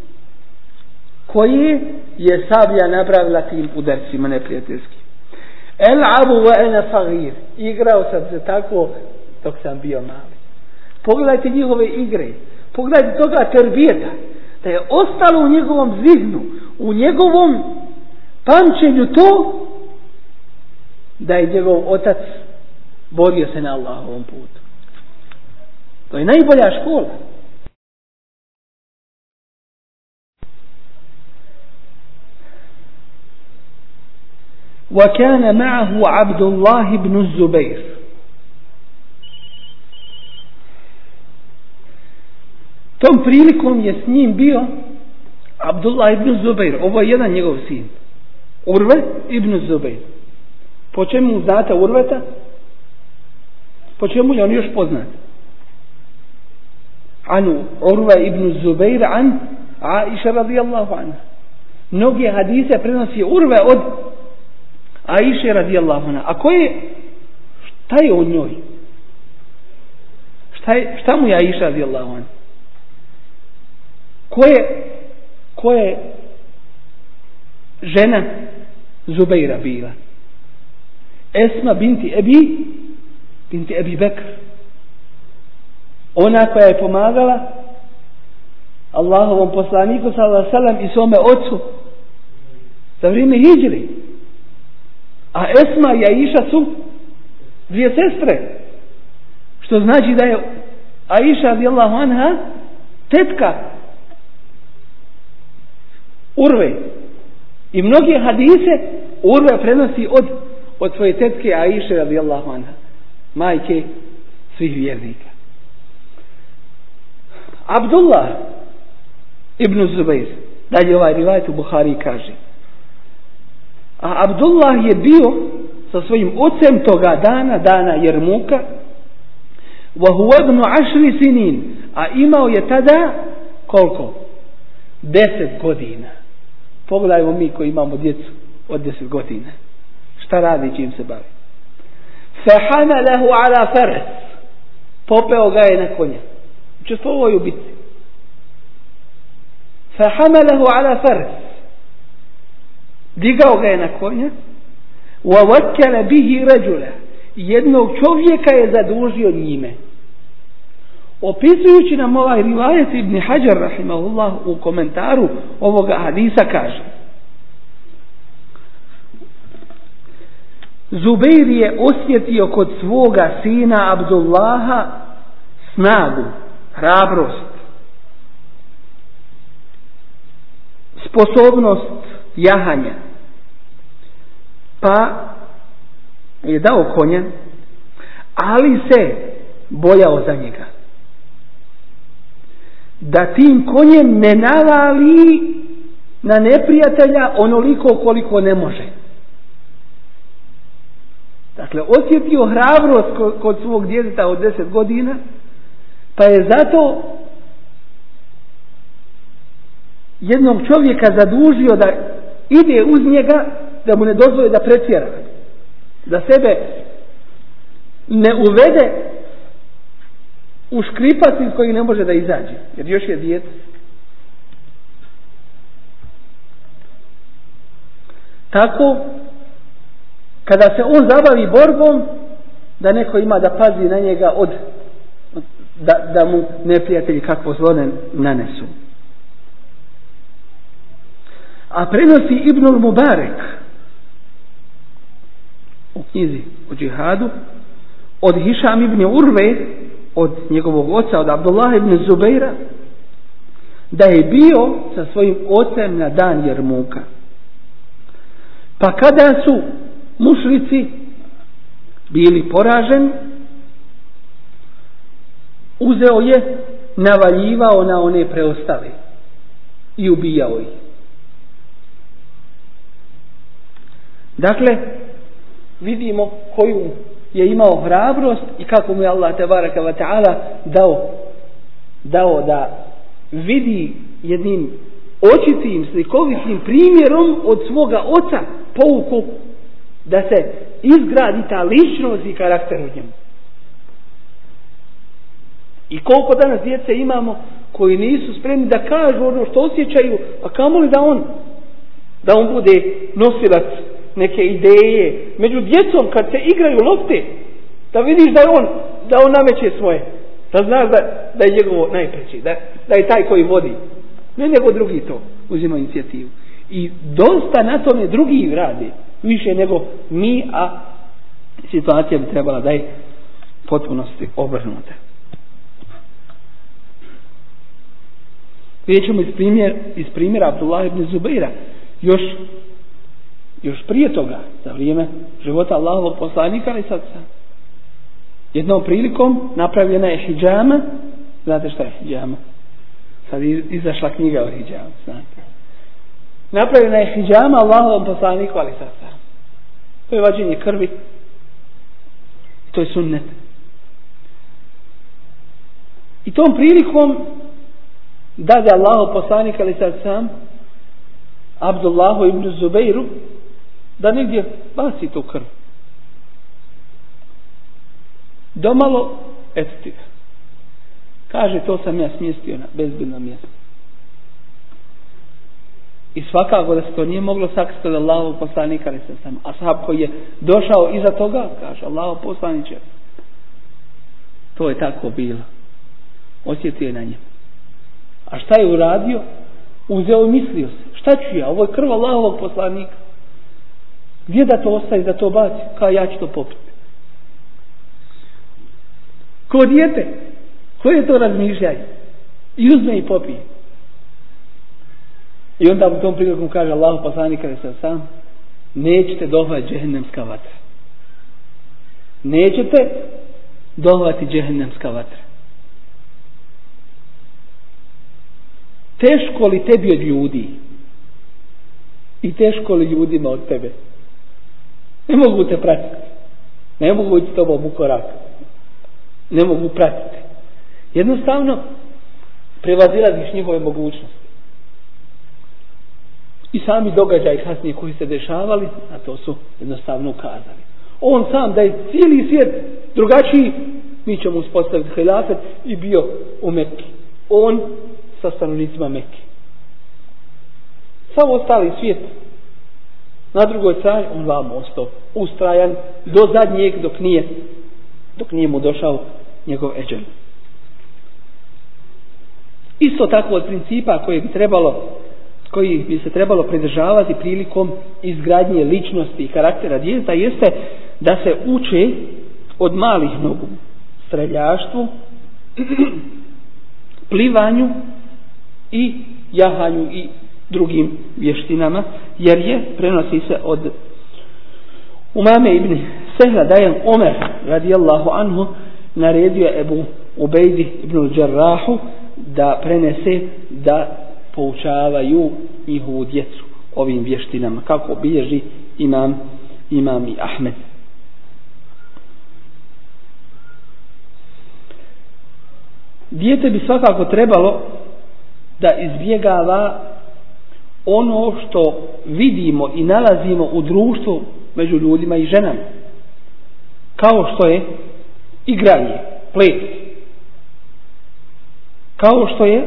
koje je sablja napravila tim udarcima neprijateljskim. El'abu wa ana sagir, igrao sam se tako dok sam bio mali. Pogledajte njihove igre, pogledajte toga terbijeta, da je ostalo u njegovom zihnu, u njegovom pamćenju to da je njegov otac borio se na Allahovom putu. To je najbolja škola. وكان معه عبد الله بن الزبير, tom prilikom je s njim bio Abdullah ibn Zubair, ovo je jedan njegov sin, Urve ibn Zubair. Po čemu znate Urveta? Po čemu je on još poznat? Anu Urve ibn Zubair an Aisha radijallahu anha. Mnogi hadise prenosi Urve od Aisha radijallahu anha. A ko je, šta je o njoj? Šta, je, šta mu je Aisha radijallahu anha? Ko je, ko je žena Zubeira bila? Esma binti Ebi binti Ebi Bekr, ona koja je pomagala Allahovom poslaniku sallallahu alejhi ve sellem i svome ocu za vrijeme hidžre. A Esma i Aisha su dvije sestre, što znači da je Aisha radijallahu anha tetka Urve. I mnoge hadise Urve prenosi od, od svoje tetke Aisha radijallahu anha, majke svih vjernika. Abdullah ibn Zubair, dalje ovaj rivajet u Buhari kaže, a Abdullah je bio sa svojim ocem toga dana, dana Jermuka, wa huwa ibn ashri sinin, a imao je tada koliko? Deset godina. Pogledajmo mi koji imamo djecu od deset godina, šta radi, čim se bavi. Fahamalahu ala faras, popeo ga je na konja, učestvovao je u bitci. Fahamalahu ala faras, digao ga je na konja. Wa wakkala bihi rajula, jednog čovjeka je zadužio njime. Opisujući nam ovaj rivajet, Ibn Hajar rahimahullah u komentaru ovoga hadisa kaže: Zubeir je osjetio kod svoga sina Abdullaha snagu, hrabrost, sposobnost jahanja, pa je dao konja, ali se bojao za njega, da tim konjem ne navali na neprijatelja onoliko koliko ne može. Dakle, osjetio hrabrost kod svog djeteta od deset godina, pa je zato jednog čovjeka zadužio da ide uz njega, da mu ne dozvoli da pretjera, da sebe ne uvede u škripac iz koji ne može da izađe, jer još je dijete. Tako, kada se on zabavi borbom, da neko ima da pazi na njega od, da, da mu neprijatelji kakvo zlo ne nanesu. A prenosi Ibnul Mubarek u knjizi o džihadu od Hišam ibn Urve, od njegovog oca, od Abdullah ibn Zubeira, da je bio sa svojim ocem na dan Jermuka. Pa kada su mušrici bili poraženi, uzeo je, navaljivao na one preostale i ubijao ih. Dakle, vidimo koju je imao hrabrost i kako mu je Allah tebaraka wa ta'ala dao, dao da vidi jednim očitim, slikovitim primjerom od svoga oca pouku da se izgradi ta ličnost i karakter u njemu. I koliko danas djece imamo koji nisu spremni da kažu ono što osjećaju, a kamoli da on da on bude nosilac neke ideje. Među djecom kad se igraju lopte, da vidiš da je on da on nameće svoje, da znaš da, da je njegovo najpreći, da, da je taj koji vodi, ne nego drugi to uzima inicijativu. I dosta na tome drugi radi više nego mi, a situacija bi trebala da je potpunosti obrnuta. Vidjet ćemo iz, primjer, iz primjera Abdullah ibn Zubeira, još, još prije toga, za vrijeme života Allahovog poslanika, ali sad sad. Jednom prilikom napravljena je hidžama. Znate šta je hidžama? Sad izašla knjiga o hidžamu, znate. Napravljena je hidžama Allahovom poslaniku, ali sad sad. To je vađenje krvi. To je sunnet. I tom prilikom dade Allahov poslanik, ali sad sam, Abdullahu ibn Zubeiru, da negdje baci tu krv. Domalo, eto ti ga. Kaže, to sam ja smjestio na bezbedno mjesto. I svakako da se to nije moglo sakriti od Allahovog poslanika, ali sad sam. Ashab koji je došao iza toga, kaže, Allahov poslaniče, to je tako bilo. Osjetio je na njemu. A šta je uradio? Uzeo i mislio se, šta ću ja, ovo je krv Allahovog poslanika. Gdje da to ostaje, da to baci? Kao ja ću to popiti. Ko dijete, koje to razmišljanje? I uzme i popije. I onda u tom prilikom kaže Allahov poslanik, kada sam sam, nećete dohvati džehennemska vatra. Nećete dohvati džehennemska vatra. Teško li tebi od ljudi i teško li ljudima od tebe? Ne mogu te pratiti. Ne mogu ići s tobom u korak. Ne mogu pratiti. Jednostavno prevazilaziš njihove mogućnosti. I sami događaji kasnije koji se dešavali, a to su jednostavno ukazali. On sam da je cijeli svijet drugačiji, mi ćemo uspostaviti hilafet i bio u Mekki. On sa stanovnicima Mekke. Samo ostali svijet na drugoj strani, on vam ostao ustrajan do zadnjeg dok nije dok nije mu došao njegov eđel. Isto tako od principa koje bi trebalo koji bi se trebalo pridržavati prilikom izgradnje ličnosti i karaktera djeteta jeste da se uče od malih nogu streljaštvu, plivanju i jahanju i drugim vještinama, jer je, prenosi se od Umame ibn Sehla da je Omer radijallahu anhu naredio Ebu Ubejdi ibn Đarrahu da prenese da poučavaju njihovu djecu ovim vještinama, kako bilježi imam, imam i Ahmed. Dijete bi svakako trebalo da izbjegava ono što vidimo i nalazimo u društvu među ljudima i ženama, kao što je igranje, ples, kao što je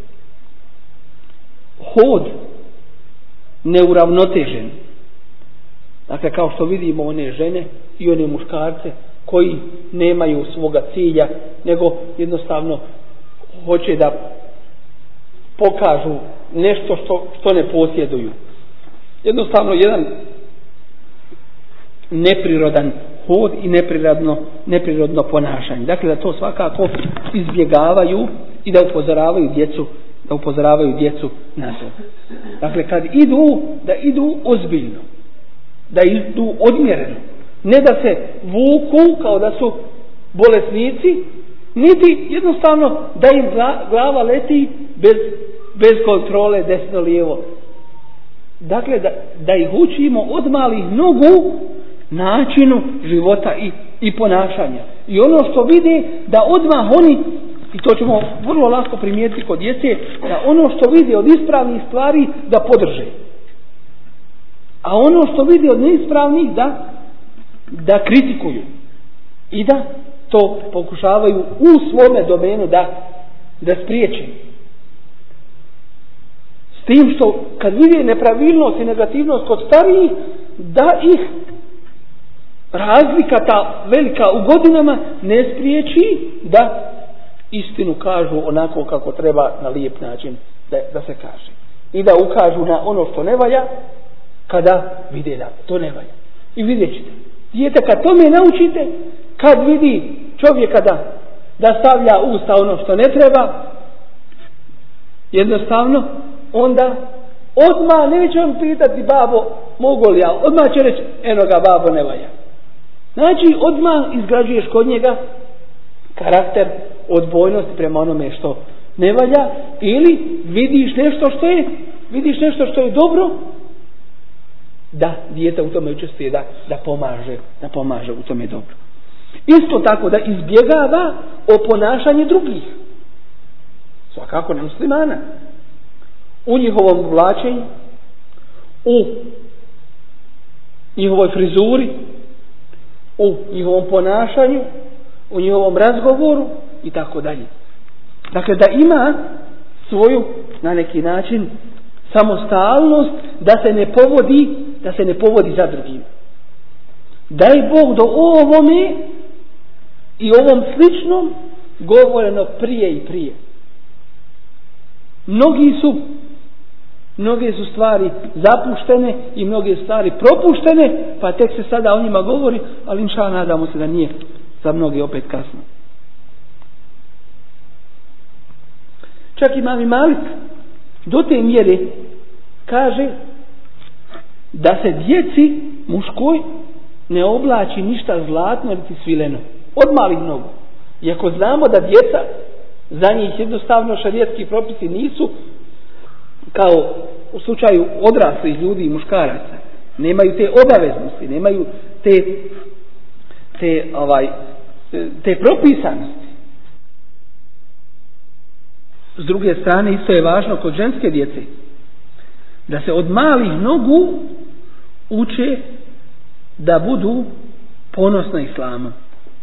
hod neuravnotežen. Dakle, kao što vidimo one žene i one muškarce koji nemaju svoga cilja, nego jednostavno hoće da pokažu nešto što, što ne posjeduju. Jednostavno jedan neprirodan hod i neprirodno, neprirodno ponašanje. Dakle, da to svakako izbjegavaju i da upozoravaju djecu, da upozoravaju djecu na to. Dakle, kad idu, da idu ozbiljno, da idu odmjereno, ne da se vuku kao da su bolesnici, niti jednostavno da im glava leti bez, bez kontrole desno lijevo. Dakle, da, da ih učimo od malih nogu načinu života i, i ponašanja. I ono što vide, da odmah oni, i to ćemo vrlo lako primijetiti kod djece, da ono što vide od ispravnih stvari da podrže. A ono što vide od neispravnih da, da kritikuju. I da to pokušavaju u svome domenu da, da spriječe. S tim što kad vide nepravilnost i negativnost kod starijih, da ih razlika ta velika u godinama ne spriječi da istinu kažu onako kako treba, na lijep način da, da se kaže. I da ukažu na ono što ne valja kada vide da to ne valja. I vidjet ćete. Dijete kad tome naučite, kad vidi čovjeka da, da stavlja usta ono što ne treba, jednostavno, onda odmah neće on pitati babo mogu li ja, odmah će reći eno ga babo ne valja. Znači odmah izgrađuješ kod njega karakter odbojnosti prema onome što ne valja, ili vidiš nešto što je vidiš nešto što je dobro, da dijete u tome učestvuje, da, da pomaže da pomaže u tome dobro. Isto tako da izbjegava oponašanje drugih, svakako ne muslimana, u njihovom vlačenju, u njihovoj frizuri, u njihovom ponašanju, u njihovom razgovoru i tako dalje. Dakle, da ima svoju, na neki način, samostalnost, da se ne povodi, da se ne povodi za drugim. Daj Bog do ovome i ovom sličnom govoreno prije i prije. Mnogi su Mnoge su stvari zapuštene i mnoge stvari propuštene, pa tek se sada o njima govori, ali inša nadamo se da nije za mnoge opet kasno. Čak Imam Malik do te mjere kaže da se djeci muškoj ne oblači ništa zlatno niti svileno. Od malih nogu. Iako znamo da djeca, za njih jednostavno šarijetski propisi nisu kao u slučaju odraslih ljudi i muškaraca. Nemaju te obaveznosti, nemaju te, te, ovaj, te propisanosti. S druge strane, isto je važno kod ženske djece da se od malih nogu uče da budu ponosna islama.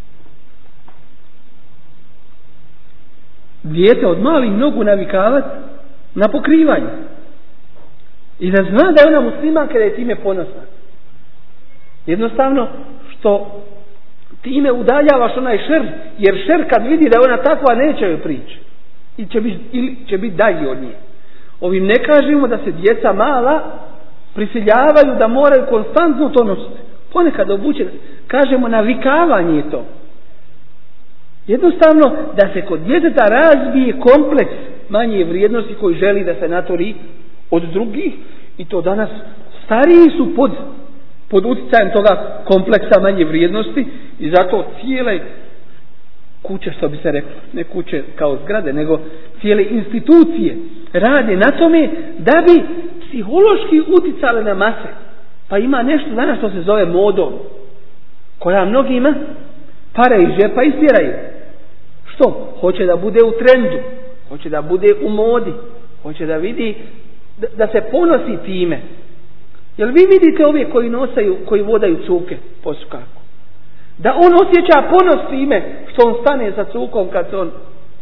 Dijete od malih nogu navikavati na pokrivanje. I da zna da je ona muslimanka, da je time ponosna. Jednostavno što time udaljavaš onaj šer, jer šer kad vidi da je ona takva neće joj prići. I će biti, ili će biti dalje od nje. Ovim ne kažemo da se djeca mala prisiljavaju da moraju konstantno to nositi. Ponekad obuče, kažemo navikavanje je to. Jednostavno da se kod djeteta razbije kompleks manje vrijednosti koji želi da se natori od drugih, i to danas stariji su pod, pod utjecajem toga kompleksa manje vrijednosti, i zato cijele kuće, što bi se reklo, ne kuće kao zgrade, nego cijele institucije rade na tome da bi psihološki utjecale na mase. Pa ima nešto danas što se zove modom, koja mnogima pare iz džepa istjeraju. Što? Hoće da bude u trendu, hoće da bude u modi, hoće da vidi, da, da se ponosi time. Jel vi vidite ove koji nosaju, koji vodaju cuke po sukaku? Da on osjeća ponos time što on stane sa cukom kad on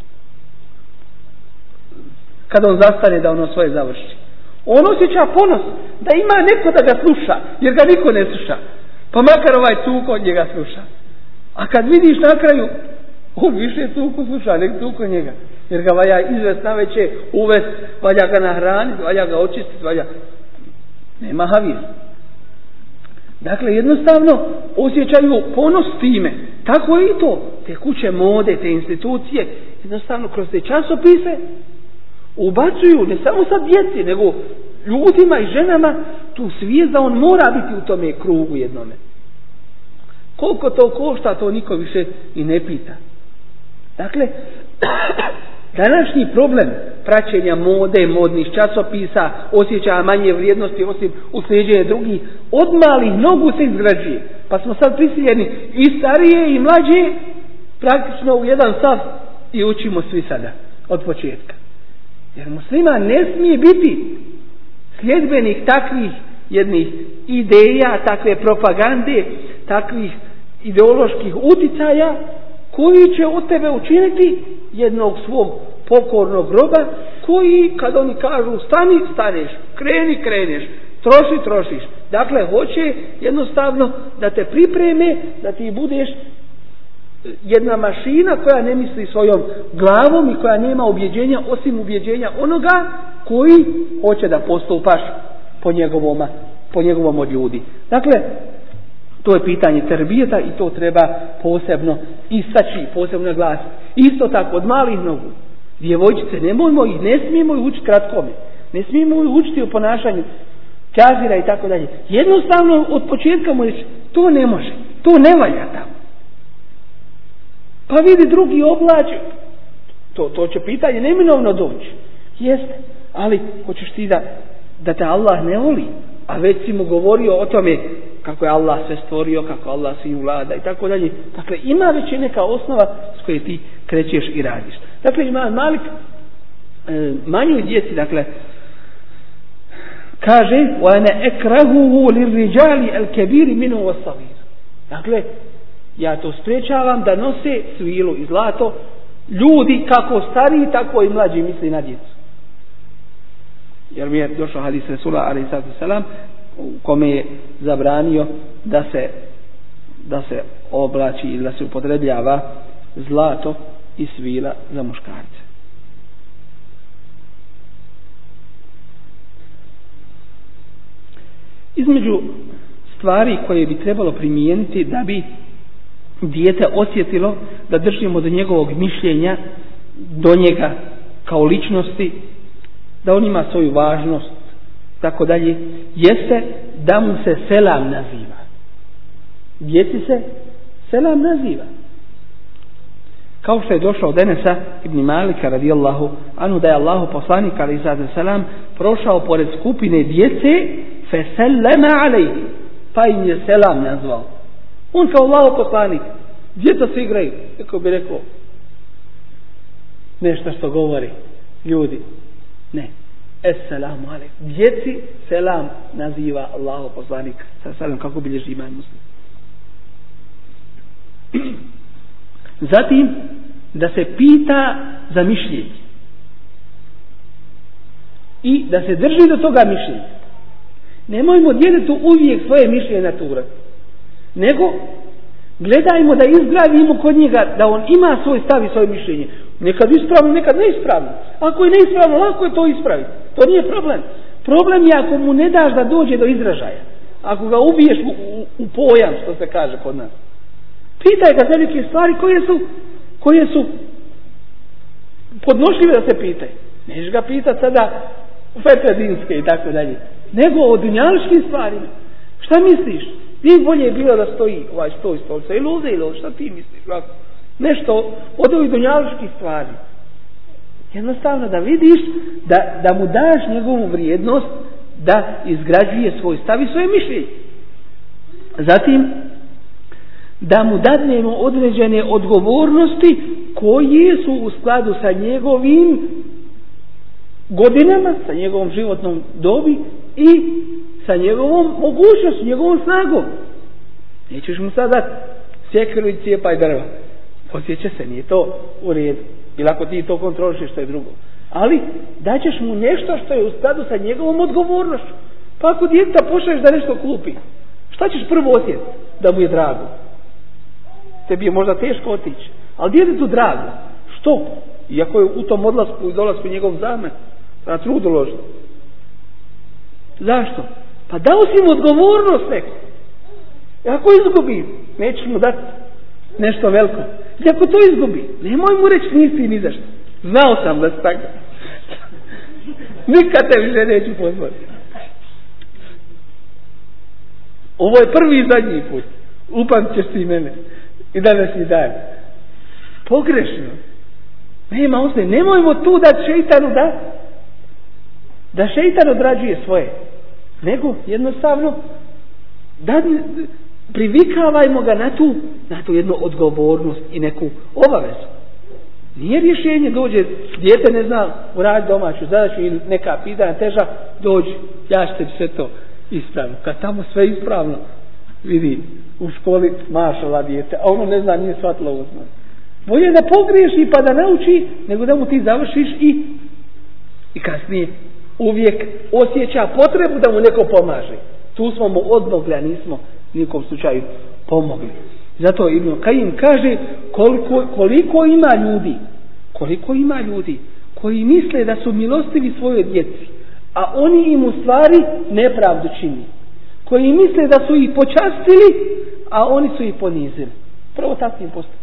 kad on zastane da ono svoje završi. On osjeća ponos da ima neko da ga sluša, jer ga niko ne sluša. Pa makar ovaj cuk od njega sluša. A kad vidiš na kraju, on više cuku sluša, nek cuk od njega. Jer ga valja izvest na veće, uvest, valja ga nahraniti, valja ga očistiti, valja. Nema havir. Dakle, jednostavno osjećaju ponos time. Tako je i to. Te kuće mode, te institucije, jednostavno kroz te časopise ubacuju ne samo sad djeci, nego ljudima i ženama tu svijest da on mora biti u tome krugu jednome. Koliko to košta, to niko više i ne pita. Dakle, današnji problem praćenja mode, modnih časopisa, osjećaja manje vrijednosti osim uslijeđenja drugih, od malih nogu se izgrađuje. Pa smo sad prisiljeni i starije i mlađe praktično u jedan sav i učimo svi sada od početka. Jer muslima ne smije biti sljedbenik takvih jednih ideja, takve propagande, takvih ideoloških uticaja koji će od tebe učiniti jednog svog pokornog roba koji kad oni kažu stani, staneš, kreni, kreneš, troši, trošiš. Dakle, hoće jednostavno da te pripreme, da ti budeš jedna mašina koja ne misli svojom glavom i koja nema ubjeđenja osim ubjeđenja onoga koji hoće da postupaš po njegovom, po njegovom od ljudi. Dakle, to je pitanje terbijeta i to treba posebno istaći, posebno naglasiti. Isto tako, od malih nogu, djevojčice, nemojmo ih, ne smijemo ih učiti kratkome, ne smijemo ih učiti o ponašanju kazira i tako dalje. Jednostavno, od početka mu reći, to ne može, to ne valja tamo. Pa vidi drugi oblači, to, to će pitanje neminovno doći. Jeste, ali hoćeš ti da, da te Allah ne voli, a već si mu govorio o tome kako je Allah sve stvorio, kako Allah svim vlada i tako dalje. Dakle, ima već neka osnova s koje ti krećeš i radiš. Dakle, ima Malik e, manjoj djeci, dakle, kaže وَأَنَا أَكْرَهُهُ لِلْرِجَالِ الْكَبِيرِ مِنْهُ وَالصَّغِيرِ. Dakle, ja to sprečavam da nose svilu i zlato ljudi kako stariji, tako i mlađi misli na djecu. Jer mi je došao hadis Resula alejhi selam u kome je zabranio da se da se oblači ili da se upotrebljava zlato i svila za muškarce. Između stvari koje bi trebalo primijeniti da bi dijete osjetilo da držimo do njegovog mišljenja, do njega kao ličnosti, da on ima svoju važnost, tako dalje, jeste da mu se selam naziva. Djeci se selam naziva. Kao što je došao od Enesa ibn Malika radijallahu anhu da je Allahu poslanik alejhi selam prošao pored skupine djece fe sellama alejhi, pa im je selam nazvao. On kao Allahu poslanik, djeca se igraju, kako bi rekao nešto što govori ljudi. Ne. Esselamu alejkum. Djeci selam naziva Allahu poslanik sallallahu kako bilježi Imam Muslim. Zatim da se pita za mišljenje i da se drži do toga mišljenja. Nemojmo djetetu uvijek svoje mišljenje naturati, nego gledajmo da izgradimo kod njega da on ima svoj stav i svoje mišljenje. Nekad ispravno, nekad neispravno. Ako je neispravno, lako je to ispraviti. To nije problem. Problem je ako mu ne daš da dođe do izražaja. Ako ga ubiješ u, u, u pojam, što se kaže kod nas. Pitaj ga za neke stvari koje su, koje su podnošljive da se pitaju. Neš ga pitati sada u fetredinske i tako dalje. Nego o dunjališkim stvarima. Šta misliš? Ti bolje je bilo da stoji ovaj stoj stolca ili uze ili ovo. Šta ti misliš? Lako. Nešto od ovih dunjaliških stvari. Jednostavno da vidiš da, da mu daš njegovu vrijednost da izgrađuje svoj stav i svoje mišljenje. Zatim da mu dadnemo određene odgovornosti koje su u skladu sa njegovim godinama, sa njegovom životnom dobi i sa njegovom mogućnošću, njegovom snagom. Nećeš mu sad dati sjekiru i cijepaj drva. Osjeća se, nije to u redu. Ili ako ti to kontrolišeš, što je drugo. Ali daćeš mu nešto što je u skladu sa njegovom odgovornošću. Pa ako djeteta pošalješ da nešto kupi, šta ćeš prvo osjetiti? Da mu je drago. Tebi je možda teško otići. Ali djetetu drago. Što? Iako je u tom odlasku i dolasku njegov zamet, na trud uložiti. Zašto? Pa dao si mu odgovornost neko. I ako izgubi, nećeš mu dati nešto veliko. I ako to izgubi, nemoj mu reći nisi ni zašto. Znao sam da se tako. Nikad te više neću pozvati. Ovo je prvi i zadnji put. Upamtit ćeš ti mene. I danas i dan. Pogrešno. Nema osnovi. Nemojmo tu da šeitanu da da šeitan odrađuje svoje. Nego jednostavno da privikavajmo ga na tu, na tu jednu odgovornost i neku obavezu. Nije rješenje dođe, dijete ne zna uraditi domaću zadaću ili neka pitanja teža, dođi, ja ću tebi sve to ispravno. Kad tamo sve ispravno vidi u školi mašala dijete, a ono ne zna, nije shvatilo uzman. Bolje da pogriješi pa da nauči, nego da mu ti završiš i i kasnije uvijek osjeća potrebu da mu neko pomaže. Tu smo mu odmogli, a nismo nikom slučaju pomogli. Zato Ibn Kajim kaže koliko, koliko ima ljudi, koliko ima ljudi koji misle da su milostivi svojoj djeci, a oni im u stvari nepravdu čini. Koji misle da su ih počastili, a oni su ih ponizili. Prvo takvim postupkom.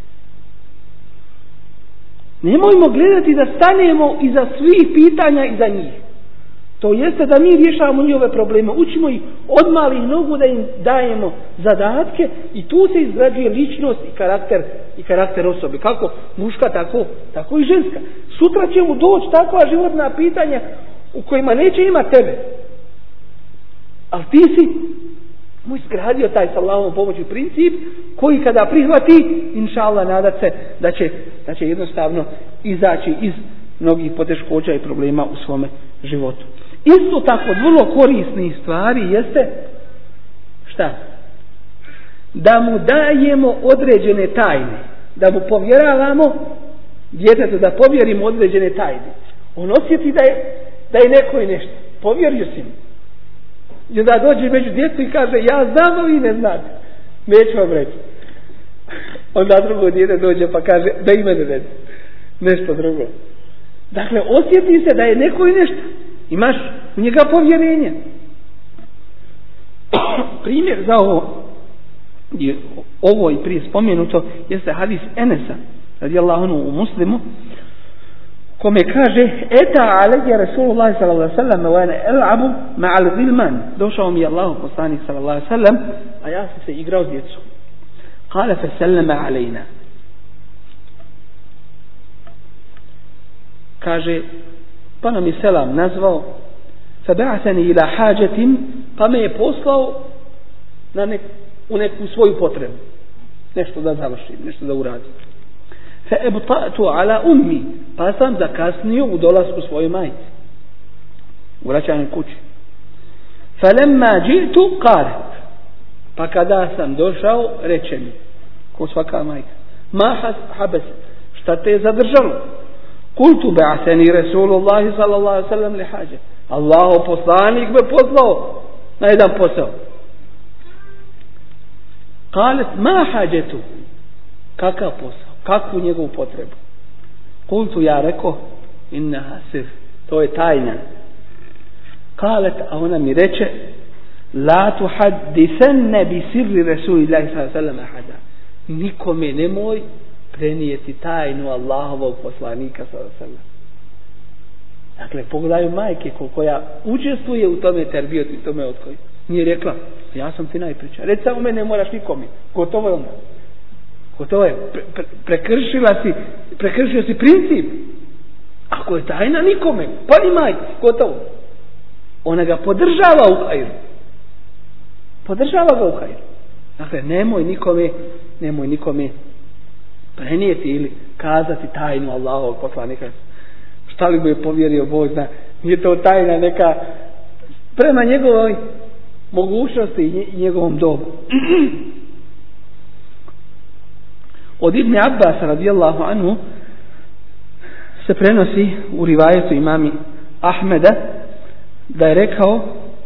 Nemojmo gledati da stanemo iza svih pitanja iza njih. To jeste da mi rješavamo njihove probleme. Učimo ih od malih nogu da im dajemo zadatke i tu se izgrađuje ličnost i karakter, i karakter osobe. Kako muška, tako, tako i ženska. Sutra će mu doći takva životna pitanja u kojima neće imati tebe. Ali ti si mu izgradio taj s Allahom pomoću princip koji kada prihvati, inša Allah, nadat se da će, da će jednostavno izaći iz mnogih poteškoća i problema u svome životu. Isto tako od vrlo korisnih stvari jeste šta? Da mu dajemo određene tajne, da mu povjeravamo djetetu, da povjerimo određene tajne. On osjeti da je, da je neko i nešto. Povjerio si mu. I onda dođe među djecu i kaže ja znam, a vi ne znate. Neću vam reći. Onda drugo dijete dođe pa kaže da i mene reći. Nešto drugo. Dakle, osjeti se da je neko i nešto. Imaš u njega povjerenje. Primjer za ovo, ovo i prije spomenuto, jeste hadis Enesa, radijallahu anhu, u Muslimu, kome kaže eta alejja Rasulullah sallallahu alejhi ve sellem wa ana al'abu ma'al ghilman. Došao mi je Allahu poslanik sallallahu alejhi ve sellem, a ja sam se igrao s djecom. Kale fa sallama alejna. Kaže, pa nam je selam nazvao, fa ba'athani ila hajatin, pa me je poslao na nek, u neku svoju potrebu. Nešto da završim, nešto da uradim. Fa ebta'tu ala ummi, pa sam zakasnio u dolasku svoje majke, u vraćanju kući. Fa lemma ji'tu qalat, pa kada sam došao, reče mi, ko svaka majka, ma habas, šta te je zadržalo? Kultu ba'athani Rasulullah sallallahu alejhi ve sellem li haja. Allahu poslanik me poslao na jedan posao. Qalet ma hajatu, kakav posao, kakvu njegovu potrebu? Kultu, ja rekao, innaha sir, to je tajna. Qalet, a ona mi reče, la tuhaddithanna bi sirri Rasulillahi sallallahu alejhi ve sellem ahada. Nikome nemoj prenijeti tajnu Allahovog poslanika sallallahu alejhi ve sellem. Dakle, pogledaju majke koja učestvuje u tome terbijetu i tome odgoju. Nije rekla, ja sam ti najpriča. Reci samo mene, ne moraš nikome. Gotovo je onda. Gotovo je. Pre, pre, prekršila si, prekršio si princip. Ako je tajna, nikome. Pa i majke. Gotovo. Ona ga podržava u hajru. Podržava ga u hajru. Dakle, nemoj nikome, nemoj nikome prenijeti ili kazati tajnu Allahovog poslanika. Šta li mu je povjerio Bog zna? Nije to tajna neka prema njegovoj mogućnosti i njegovom dobu. Od Ibn Abbas radijallahu anhu se prenosi u rivajetu imami Ahmeda da je rekao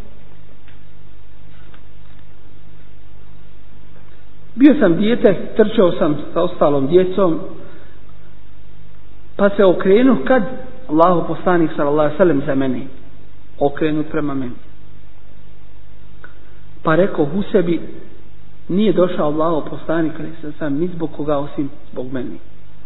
bio sam dijete, trčao sam sa ostalom djecom, pa se okrenu kad Allahu poslanik sallallahu alejhi ve sellem za mene okrenut prema meni. Pa rekao u sebi, nije došao Allahov poslanik alejhi selam ni zbog koga osim zbog meni.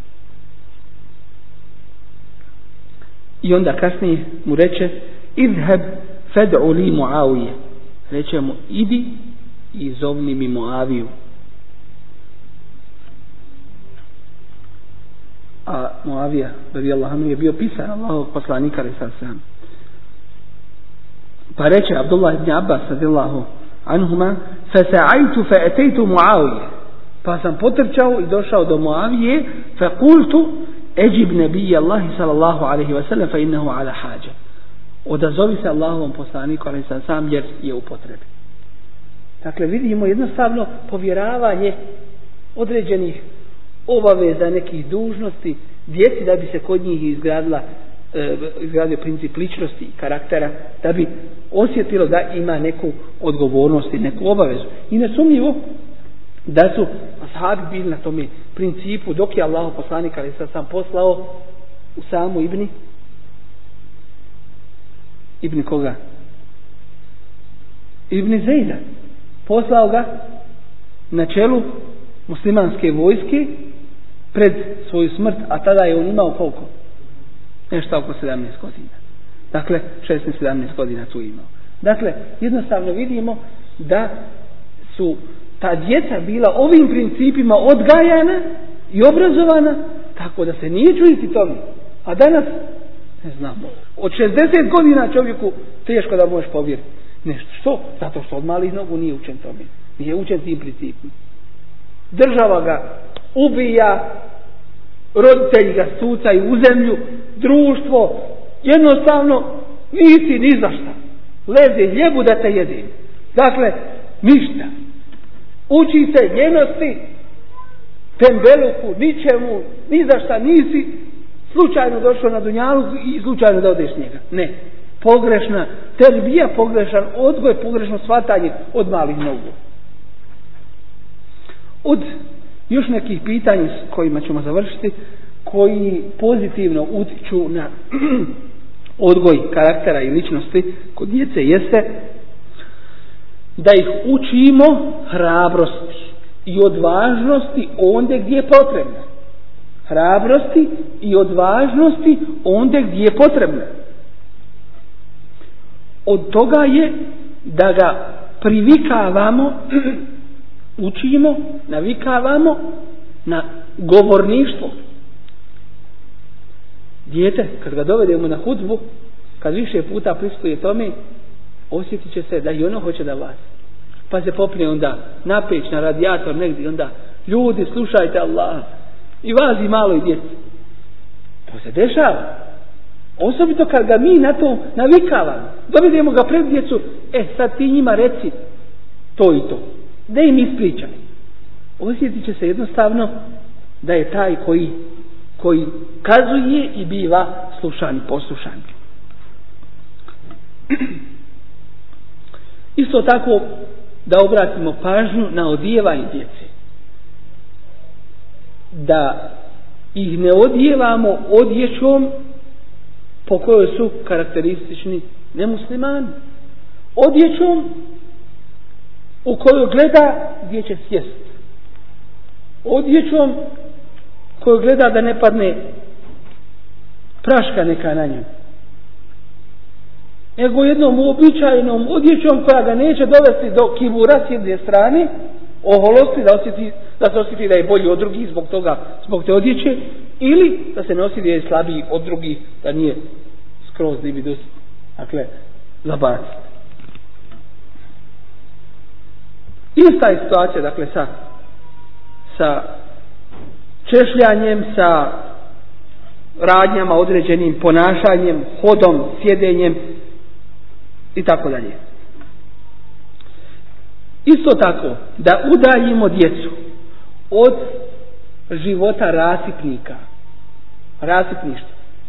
I onda kasnije mu reče idhab fad'u li Muavije. Reče mu idi i zovni mi Muaviju. A Muavija radijallahu anhu je bio pisar Allahovog poslanika alejhi selam. Pa reče Abdullah ibn Abbas radijallahu anhuma fasa'aytu fa'ataytu Muavije. Pa sam potrčao i došao do Muavije fa qultu ejib nabij Allah sallallahu alejhi ve sellem fa innahu ala haja. Odazovi se Allahovom poslaniku alejhi selam jer je u potrebi. Dakle vidimo jednostavno povjeravanje određenih obaveza, nekih dužnosti djeci da bi se kod njih izgradila e, izgradio princip ličnosti i karaktera, da bi osjetilo da ima neku odgovornost i neku obavezu. I nesumnjivo da su ashabi bili na tome principu dok je Allahov poslanik alejhi selam poslao u samu Ibni Ibni koga? Ibni Zejda. Poslao ga na čelu muslimanske vojske pred svoju smrt, a tada je on imao koliko? Nešto oko sedamnaest godina. Dakle, šesnaest sedamnaest godina tu imao. Dakle, jednostavno vidimo da su ta djeca bila ovim principima odgajana i obrazovana, tako da se nije čuditi tome. A danas, ne znamo, od šezdeset godina čovjeku teško da možeš povjeriti nešto. Što? Zato što od malih nogu nije učen tome. Nije učen tim principima. Država ga ubija, roditelji ga stucaju u zemlju, društvo, jednostavno nisi ni za šta. Leze ljebu da te jede. Dakle, ništa. Uči se ljenosti, tembeluku, ničemu, ni za šta nisi slučajno došao na dunjalu i slučajno da odeš njega. Ne. Pogrešna terbija, pogrešan odgoj, pogrešno shvatanje od malih nogu. Od još nekih pitanja s kojima ćemo završiti, koji pozitivno utiču na odgoj karaktera i ličnosti kod djece, jeste da ih učimo hrabrosti i odvažnosti ondje gdje je potrebno. Hrabrosti i odvažnosti ondje gdje je potrebno. Od toga je da ga privikavamo, učimo, navikavamo na govorništvo. Dijete, kad ga dovedemo na hudbu, kad više puta prisustvuje tome, osjetit će se da i ono hoće da vas. Pa se popne onda na peć, na radijator negdje, onda ljudi slušajte Allah. I vas i malo i djeci. To se dešava. Osobito kad ga mi na to navikavamo. Dovedemo ga pred djecu, e sad ti njima reci to i to. Da im ispričaj. Osjetit će se jednostavno da je taj koji, koji kazuje i biva slušan i poslušan. Isto tako da obratimo pažnju na odijevanje djece. Da ih ne odijevamo odjećom po kojoj su karakteristični nemuslimani. Odjećom u kojoj gleda gdje će sjesti. Odjećom koju gleda da ne padne praška neka na nju. Nego jednom uobičajenom odjećom koja ga neće dovesti do kibura s jedne strane, oholosti, da, osjeti, da se osjeti da je bolji od drugih zbog toga, zbog te odjeće, ili da se ne osjeti da je slabiji od drugih, da nije skroz dividus, dakle, zabaciti. Ista je situacija, dakle, sa, sa češljanjem, sa radnjama, određenim ponašanjem, hodom, sjedenjem i tako dalje. Isto tako, da udaljimo djecu od života rasipnika, rasipništva.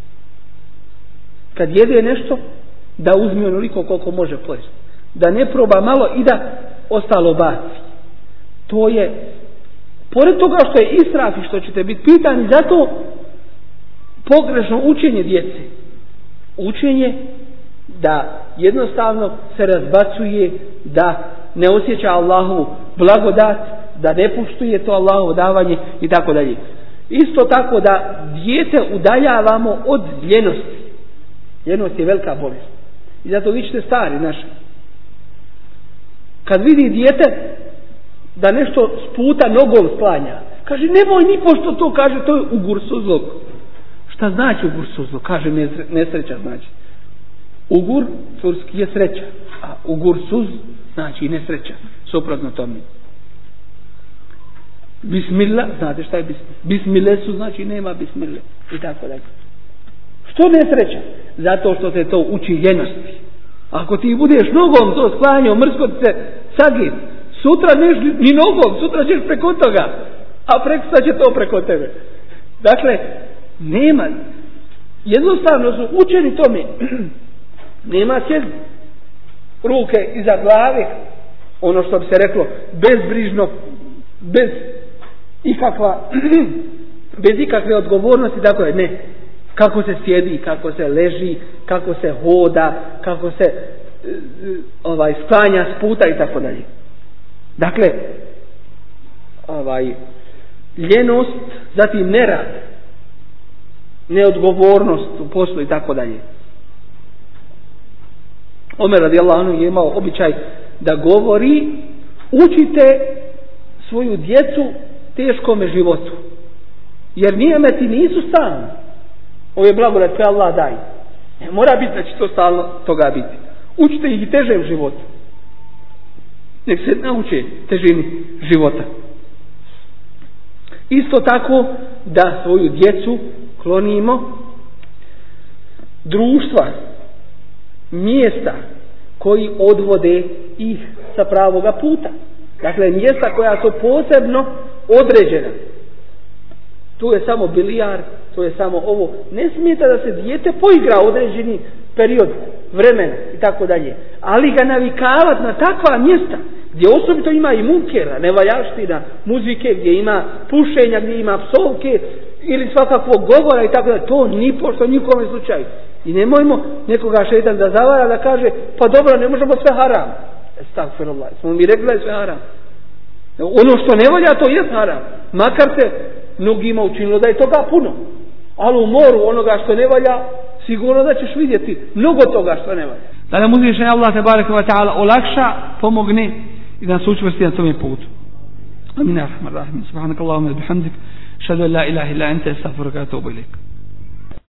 Kad jede nešto, da uzme onoliko koliko može pojesti. Da ne proba malo i da ostalo baci. To je, pored toga što je israf i što ćete biti pitani, zato pogrešno učenje djece. Učenje da jednostavno se razbacuje, da ne osjeća Allahovu blagodat, da ne poštuje to Allahovo davanje i tako dalje. Isto tako da dijete udaljavamo od ljenosti. Ljenost je velika bolest. I zato vi ćete stari naši. Kad vidi dijete da nešto s puta nogom sklanja, kaže nemoj ni pošto to, kaže to je ugursuzlog. Šta znači ugursuzlog? Kaže nesreća znači. Ugur turski je sreća, a ugursuz znači nesreća. Suprotno tome. Bismillah, znate šta je bismillah? Bismillah su znači nema bismillah. I tako dalje. Što nesreća? Zato što se to uči ljenosti. Ako ti budeš nogom to sklanjao, mrsko se sagit, sutra neš ni nogom, sutra ćeš preko toga, a preksutra će to preko tebe. Dakle, nema. Jednostavno su učeni tome. Nema sjedi. Ruke iza glave, ono što bi se reklo, bezbrižno, bez ikakva, bez ikakve odgovornosti, tako je, ne. Kako se sjedi, kako se leži, kako se hoda, kako se ovaj sklanja s puta i tako dalje. Dakle, ovaj ljenost, zatim nerad, neodgovornost u poslu i tako dalje. Omer radijallahu anhu je imao običaj da govori: učite svoju djecu teškome životu, jer nijemeti nisu stalni. Ovo je blagodat koje Allah daje. Ne mora biti da će to stalno toga biti. Učite ih i težem životu. Nek se nauče težini života. Isto tako da svoju djecu klonimo društva, mjesta koji odvode ih sa pravoga puta. Dakle, mjesta koja su posebno određena. Tu je samo bilijar, to je samo ovo. Ne smijete da se dijete poigra određeni period vremena i tako dalje. Ali ga navikavati na takva mjesta gdje osobito ima i munkera, nevaljaština, muzike, gdje ima pušenja, gdje ima psovke ili svakakvog govora i tako dalje. To ni pošto nikome slučaju. I nemojmo nekoga šeitan da zavara da kaže pa dobro, ne možemo sve haram. Estagfirullah. Smo mi rekli da je sve haram. Ono što ne valja to je haram. Makar se mnogima učinilo da je toga puno. Ali u moru onoga što ne valja sigurno da ćeš vidjeti mnogo toga što ne valja. Da nam uzvišeni Allah tebareke ve taala olakša, pomogne i da nas učvrsti na tome putu. Amin. Subhanakallahumma wa bihamdik, ashhadu an la ilaha illa anta, astaghfiruka wa atubu ilaik.